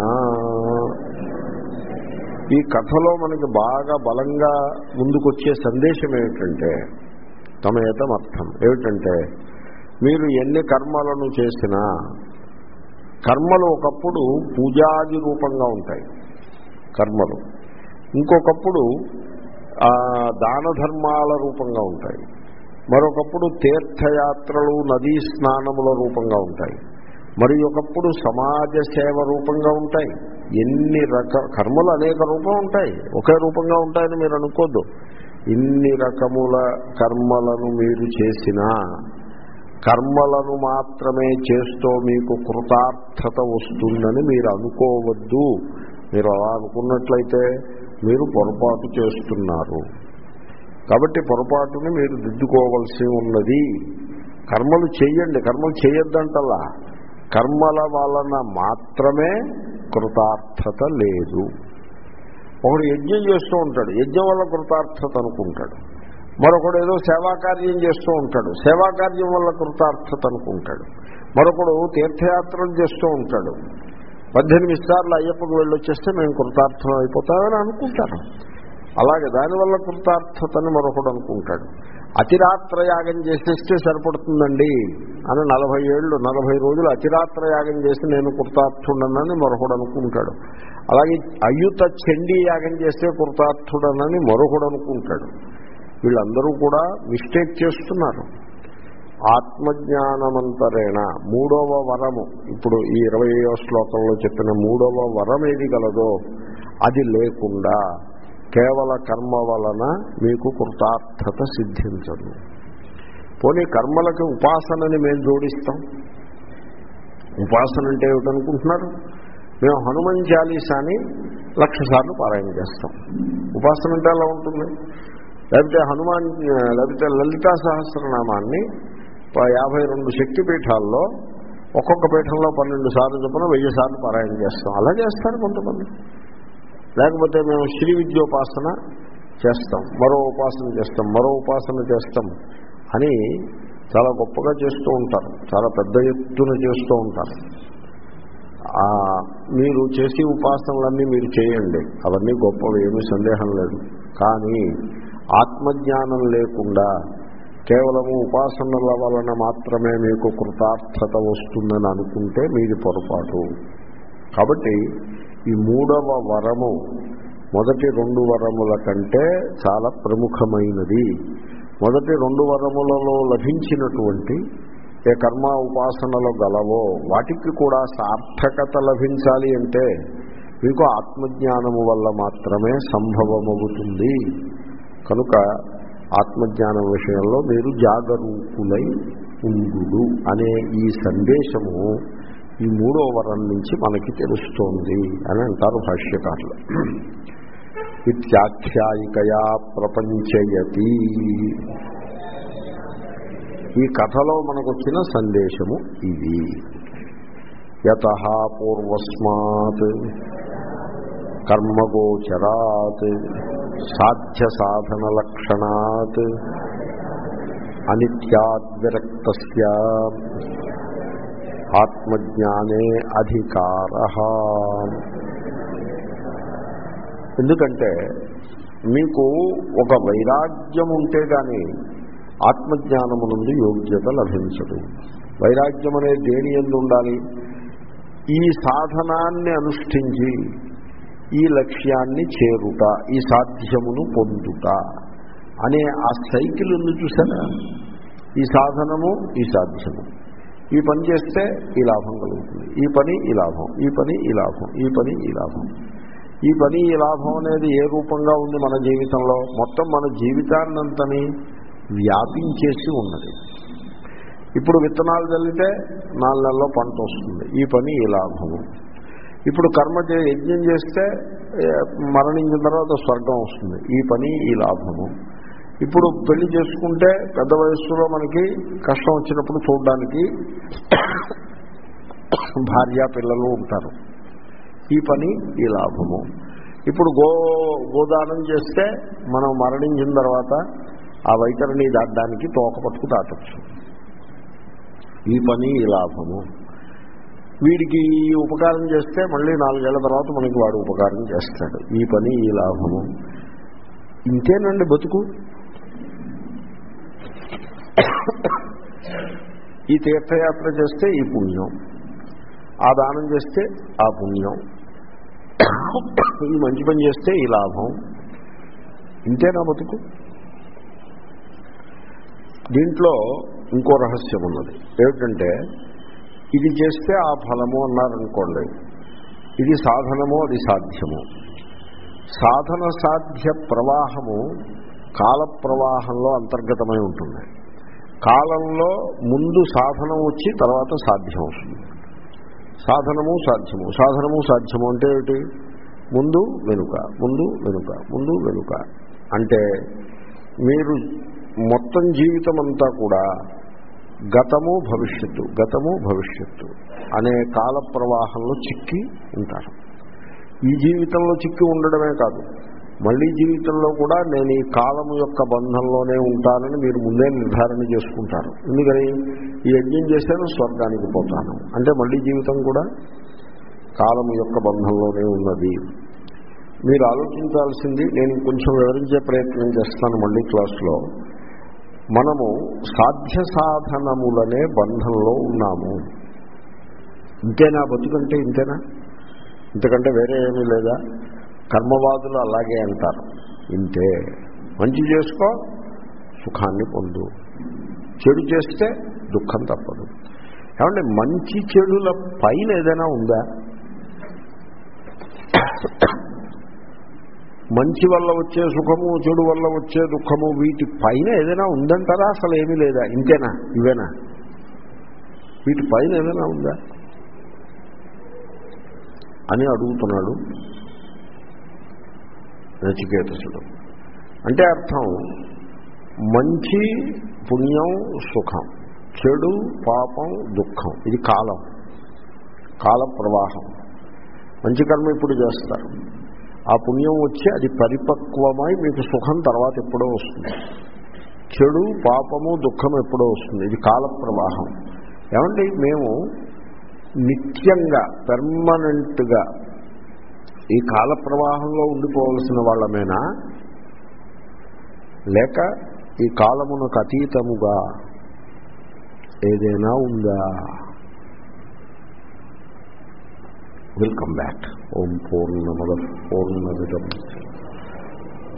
ఈ కథలో మనకి బాగా బలంగా ముందుకొచ్చే సందేశం ఏమిటంటే తమేతమర్థం ఏమిటంటే మీరు ఎన్ని కర్మలను చేసినా కర్మలు ఒకప్పుడు పూజాది రూపంగా ఉంటాయి కర్మలు, ఇంకొకప్పుడు దాన ధర్మాల రూపంగా ఉంటాయి, మరొకప్పుడు తీర్థయాత్రలు నదీ స్నానముల రూపంగా ఉంటాయి, మరి ఒకప్పుడు సమాజ సేవ రూపంగా ఉంటాయి. ఎన్ని రక కర్మలు అనేక రూపం ఉంటాయి, ఒకే రూపంగా ఉంటాయని మీరు అనుకోద్దు. ఇన్ని రకముల కర్మలను మీరు చేసినా కర్మలను మాత్రమే చేస్తూ మీకు కృతార్థత వస్తుందని మీరు అనుకోవద్దు. మీరు అలా అనుకున్నట్లయితే మీరు పొరపాటు చేస్తున్నారు. కాబట్టి పొరపాటుని మీరు దిద్దుకోవలసి ఉన్నది. కర్మలు చేయండి, కర్మలు చేయొద్దంటలా, కర్మల వలన మాత్రమే కృతార్థత లేదు. ఒకడు యజ్ఞం చేస్తూ ఉంటాడు, యజ్ఞం వల్ల కృతార్థత అనుకుంటాడు. మరొకడు ఏదో సేవాకార్యం చేస్తూ ఉంటాడు, సేవాకార్యం వల్ల కృతార్థత అనుకుంటాడు. మరొకడు తీర్థయాత్రలు చేస్తూ ఉంటాడు, పద్దెనిమిది సార్లు అయ్యప్పకు వెళ్ళొచ్చేస్తే మేము కృతార్థం అయిపోతామని అనుకుంటారు. అలాగే దానివల్ల కృతార్థతని మరొకడు అనుకుంటాడు. అతిరాత్రయాగం చేసేస్తే సరిపడుతుందండి అని నలభై ఏళ్ళు నలభై రోజులు అతిరాత్రయాగం చేసి నేను కృతార్థుడనని మరొకడు అనుకుంటాడు. అలాగే అయుత చండీ యాగం చేస్తే కృతార్థుడనని మరొకడు అనుకుంటాడు. వీళ్ళందరూ కూడా మిస్టేక్ చేస్తున్నారు. ఆత్మజ్ఞానమంతరేణ మూడవ వరము, ఇప్పుడు ఈ ఇరవయో శ్లోకంలో చెప్పిన మూడవ వరం ఏది గలదో అది లేకుండా కేవల కర్మ వలన మీకు కృతార్థత సిద్ధించదు. పోనీ కర్మలకి ఉపాసనని మేము జోడిస్తాం. ఉపాసన అంటే ఏమిటనుకుంటున్నారు? మేము హనుమాన్ చాలీసాని లక్ష సార్లు పారాయణ చేస్తాం. ఉపాసన అంటే అలా ఉంటుంది. లేకపోతే హనుమాన్ లేకపోతే లలితా సహస్రనామాన్ని యాభై రెండు శక్తిపీఠాల్లో ఒక్కొక్క పీఠంలో పన్నెండు సార్లు చొప్పున వెయ్యి సార్లు పారాయణ చేస్తాం. అలా చేస్తారు కొంతమంది. లేకపోతే మేము శ్రీ విద్యోపాసన చేస్తాం, మరో ఉపాసన చేస్తాం, మరో ఉపాసన చేస్తాం అని చాలా గొప్పగా చేస్తూ ఉంటారు, చాలా పెద్ద ఎత్తున చేస్తూ ఉంటారు. మీరు చేసే ఉపాసనలన్నీ మీరు చేయండి, అవన్నీ గొప్పవి, ఏమీ సందేహం లేదు. కానీ ఆత్మజ్ఞానం లేకుండా కేవలము ఉపాసనల వలన మాత్రమే మీకు కృతార్థత వస్తుందని అనుకుంటే మీది పొరపాటు. కాబట్టి ఈ మూడవ వరము మొదటి రెండు వరముల కంటే చాలా ప్రముఖమైనది. మొదటి రెండు వరములలో లభించినటువంటి ఏ కర్మ ఉపాసనలు గలవో వాటికి కూడా సార్థకత లభించాలి అంటే మీకు ఆత్మజ్ఞానము వల్ల మాత్రమే సంభవమవుతుంది. కనుక ఆత్మజ్ఞానం విషయంలో మీరు జాగరూకులై ఉండు అనే ఈ సందేశము ఈ మూడో వరం నుంచి మనకి తెలుస్తోంది అని అంటారు భాష్యకారులు. ఇత్యాఖ్యాయికయా ప్రపంచయతి. ఈ కథలో మనకొచ్చిన సందేశము ఇది. యతః పూర్వస్మాత్ కర్మగోచరాత్ సాధ్య సాధన లక్షణాత్ అనిత్యాద్విరక్తస్య ఆత్మజ్ఞానే అధికారః. ఎందుకంటే మీకు ఒక వైరాగ్యం ఉంటే కానీ ఆత్మజ్ఞానము నుండి యోగ్యత లభించదు. వైరాగ్యం అనేది దేని యందు ఉండాలి? ఈ సాధనాన్ని అనుష్ఠించి ఈ లక్ష్యాన్ని చేరుట, ఈ సాధ్యమును పొందుట అనే ఆ సైకిల్ ఉంది చూసారా? ఈ సాధనము, ఈ సాధ్యము, ఈ పని చేస్తే ఈ లాభం కలుగుతుంది, ఈ పని ఈ లాభం, ఈ పని ఈ లాభం, ఈ పని ఈ లాభం. ఈ పని ఈ లాభం అనేది ఏ రూపంగా ఉంది మన జీవితంలో? మొత్తం మన జీవితాన్నంతని వ్యాపించేసి ఉన్నది. ఇప్పుడు విత్తనాలు చల్లితే నాలుగు నెలల్లో పంట వస్తుంది, ఈ పని ఈ లాభము. ఇప్పుడు కర్మ యజ్ఞం చేస్తే మరణించిన తర్వాత స్వర్గం వస్తుంది. ఈ పని ఈ లాభము. ఇప్పుడు పెళ్లి చేసుకుంటే పెద్ద వయస్సులో మనకి కష్టం వచ్చినప్పుడు చూడడానికి భార్య పిల్లలు ఉంటారు. ఈ పని ఈ లాభము. ఇప్పుడు గో గోదానం చేస్తే మనం మరణించిన తర్వాత ఆ వైతరిని దాటడానికి తోక పట్టుకు దాటచ్చు. ఈ పని ఈ లాభము. వీడికి ఈ ఉపకారం చేస్తే మళ్ళీ నాలుగేళ్ల తర్వాత మనకి వాడు ఉపకారం చేస్తాడు. ఈ పని ఈ లాభము. ఇంతేనండి బతుకు. ఈ తీర్థయాత్ర చేస్తే ఈ పుణ్యం, ఆ దానం చేస్తే ఆ పుణ్యం, ఈ మంచి పని చేస్తే ఈ లాభం. ఇంతేనా బతుకు? దీంట్లో ఇంకో రహస్యం ఉన్నది. ఏమిటంటే ఇది చేస్తే ఆ ఫలము అన్నారనుకోండి, ఇది సాధనము అది సాధ్యము. సాధన సాధ్య ప్రవాహము కాల ప్రవాహంలో అంతర్గతమై ఉంటుంది. కాలంలో ముందు సాధనం వచ్చి తర్వాత సాధ్యం వస్తుంది. సాధనము సాధ్యము, సాధనము సాధ్యము అంటే ఏమిటి? ముందు వెనుక, ముందు వెనుక, ముందు వెనుక. అంటే మీరు మొత్తం జీవితం అంతా కూడా గతము భవిష్యత్తు, గతము భవిష్యత్తు అనే కాల ప్రవాహంలో చిక్కి ఉంటారు. ఈ జీవితంలో చిక్కి ఉండడమే కాదు, మళ్ళీ జీవితంలో కూడా నేను ఈ కాలము యొక్క బంధంలోనే ఉంటానని మీరు ముందే నిర్ధారణ చేసుకుంటారు. ఎందుకని? ఈ యజ్ఞం చేశాను స్వర్గానికి పోతాను అంటే మళ్ళీ జీవితం కూడా కాలము యొక్క బంధంలోనే ఉన్నది. మీరు ఆలోచించాల్సింది, నేను కొంచెం వివరించే ప్రయత్నం చేస్తాను మళ్ళీ క్లాసులో. మనము సాధ్య సాధనములనే బంధంలో ఉన్నాము. ఇంతేనా బతుకంటే? ఇంతేనా? ఇంతకంటే వేరే ఏమీ లేదా? కర్మవాదులు అలాగే అంటారు. ఇంతే. మంచి చేసుకో, సుఖాన్ని పొందు. చెడు చేస్తే దుఃఖం తప్పదు. ఏమంటే మంచి చెడుల పైన ఏదైనా ఉందా? మంచి వల్ల వచ్చే సుఖము, చెడు వల్ల వచ్చే దుఃఖము, వీటి పైన ఏదైనా ఉందంటారా? అసలు ఏమీ లేదా? ఇంతేనా? ఇవేనా? వీటి పైన ఏదైనా ఉందా అని అడుగుతున్నాడు నచికేతసుడు. అంటే అర్థం, మంచి పుణ్యం సుఖం, చెడు పాపం దుఃఖం, ఇది కాలం, కాల ప్రవాహం. మంచి కర్మ ఇప్పుడు చేస్తారు, ఆ పుణ్యం వచ్చి అది పరిపక్వమై మీకు సుఖం తర్వాత ఎప్పుడో వస్తుంది. చెడు పాపము దుఃఖం ఎప్పుడో వస్తుంది, ఇది కాల ప్రవాహం. ఏమండి మేము నిత్యంగా పెర్మనెంట్గా ఈ కాల ప్రవాహంలో ఉండిపోవలసిన వాళ్ళమేనా, లేక ఈ కాలమునకు అతీతముగా ఏదైనా ఉందా? Will come back. ఓం పూర్ణమద పూర్ణమిదం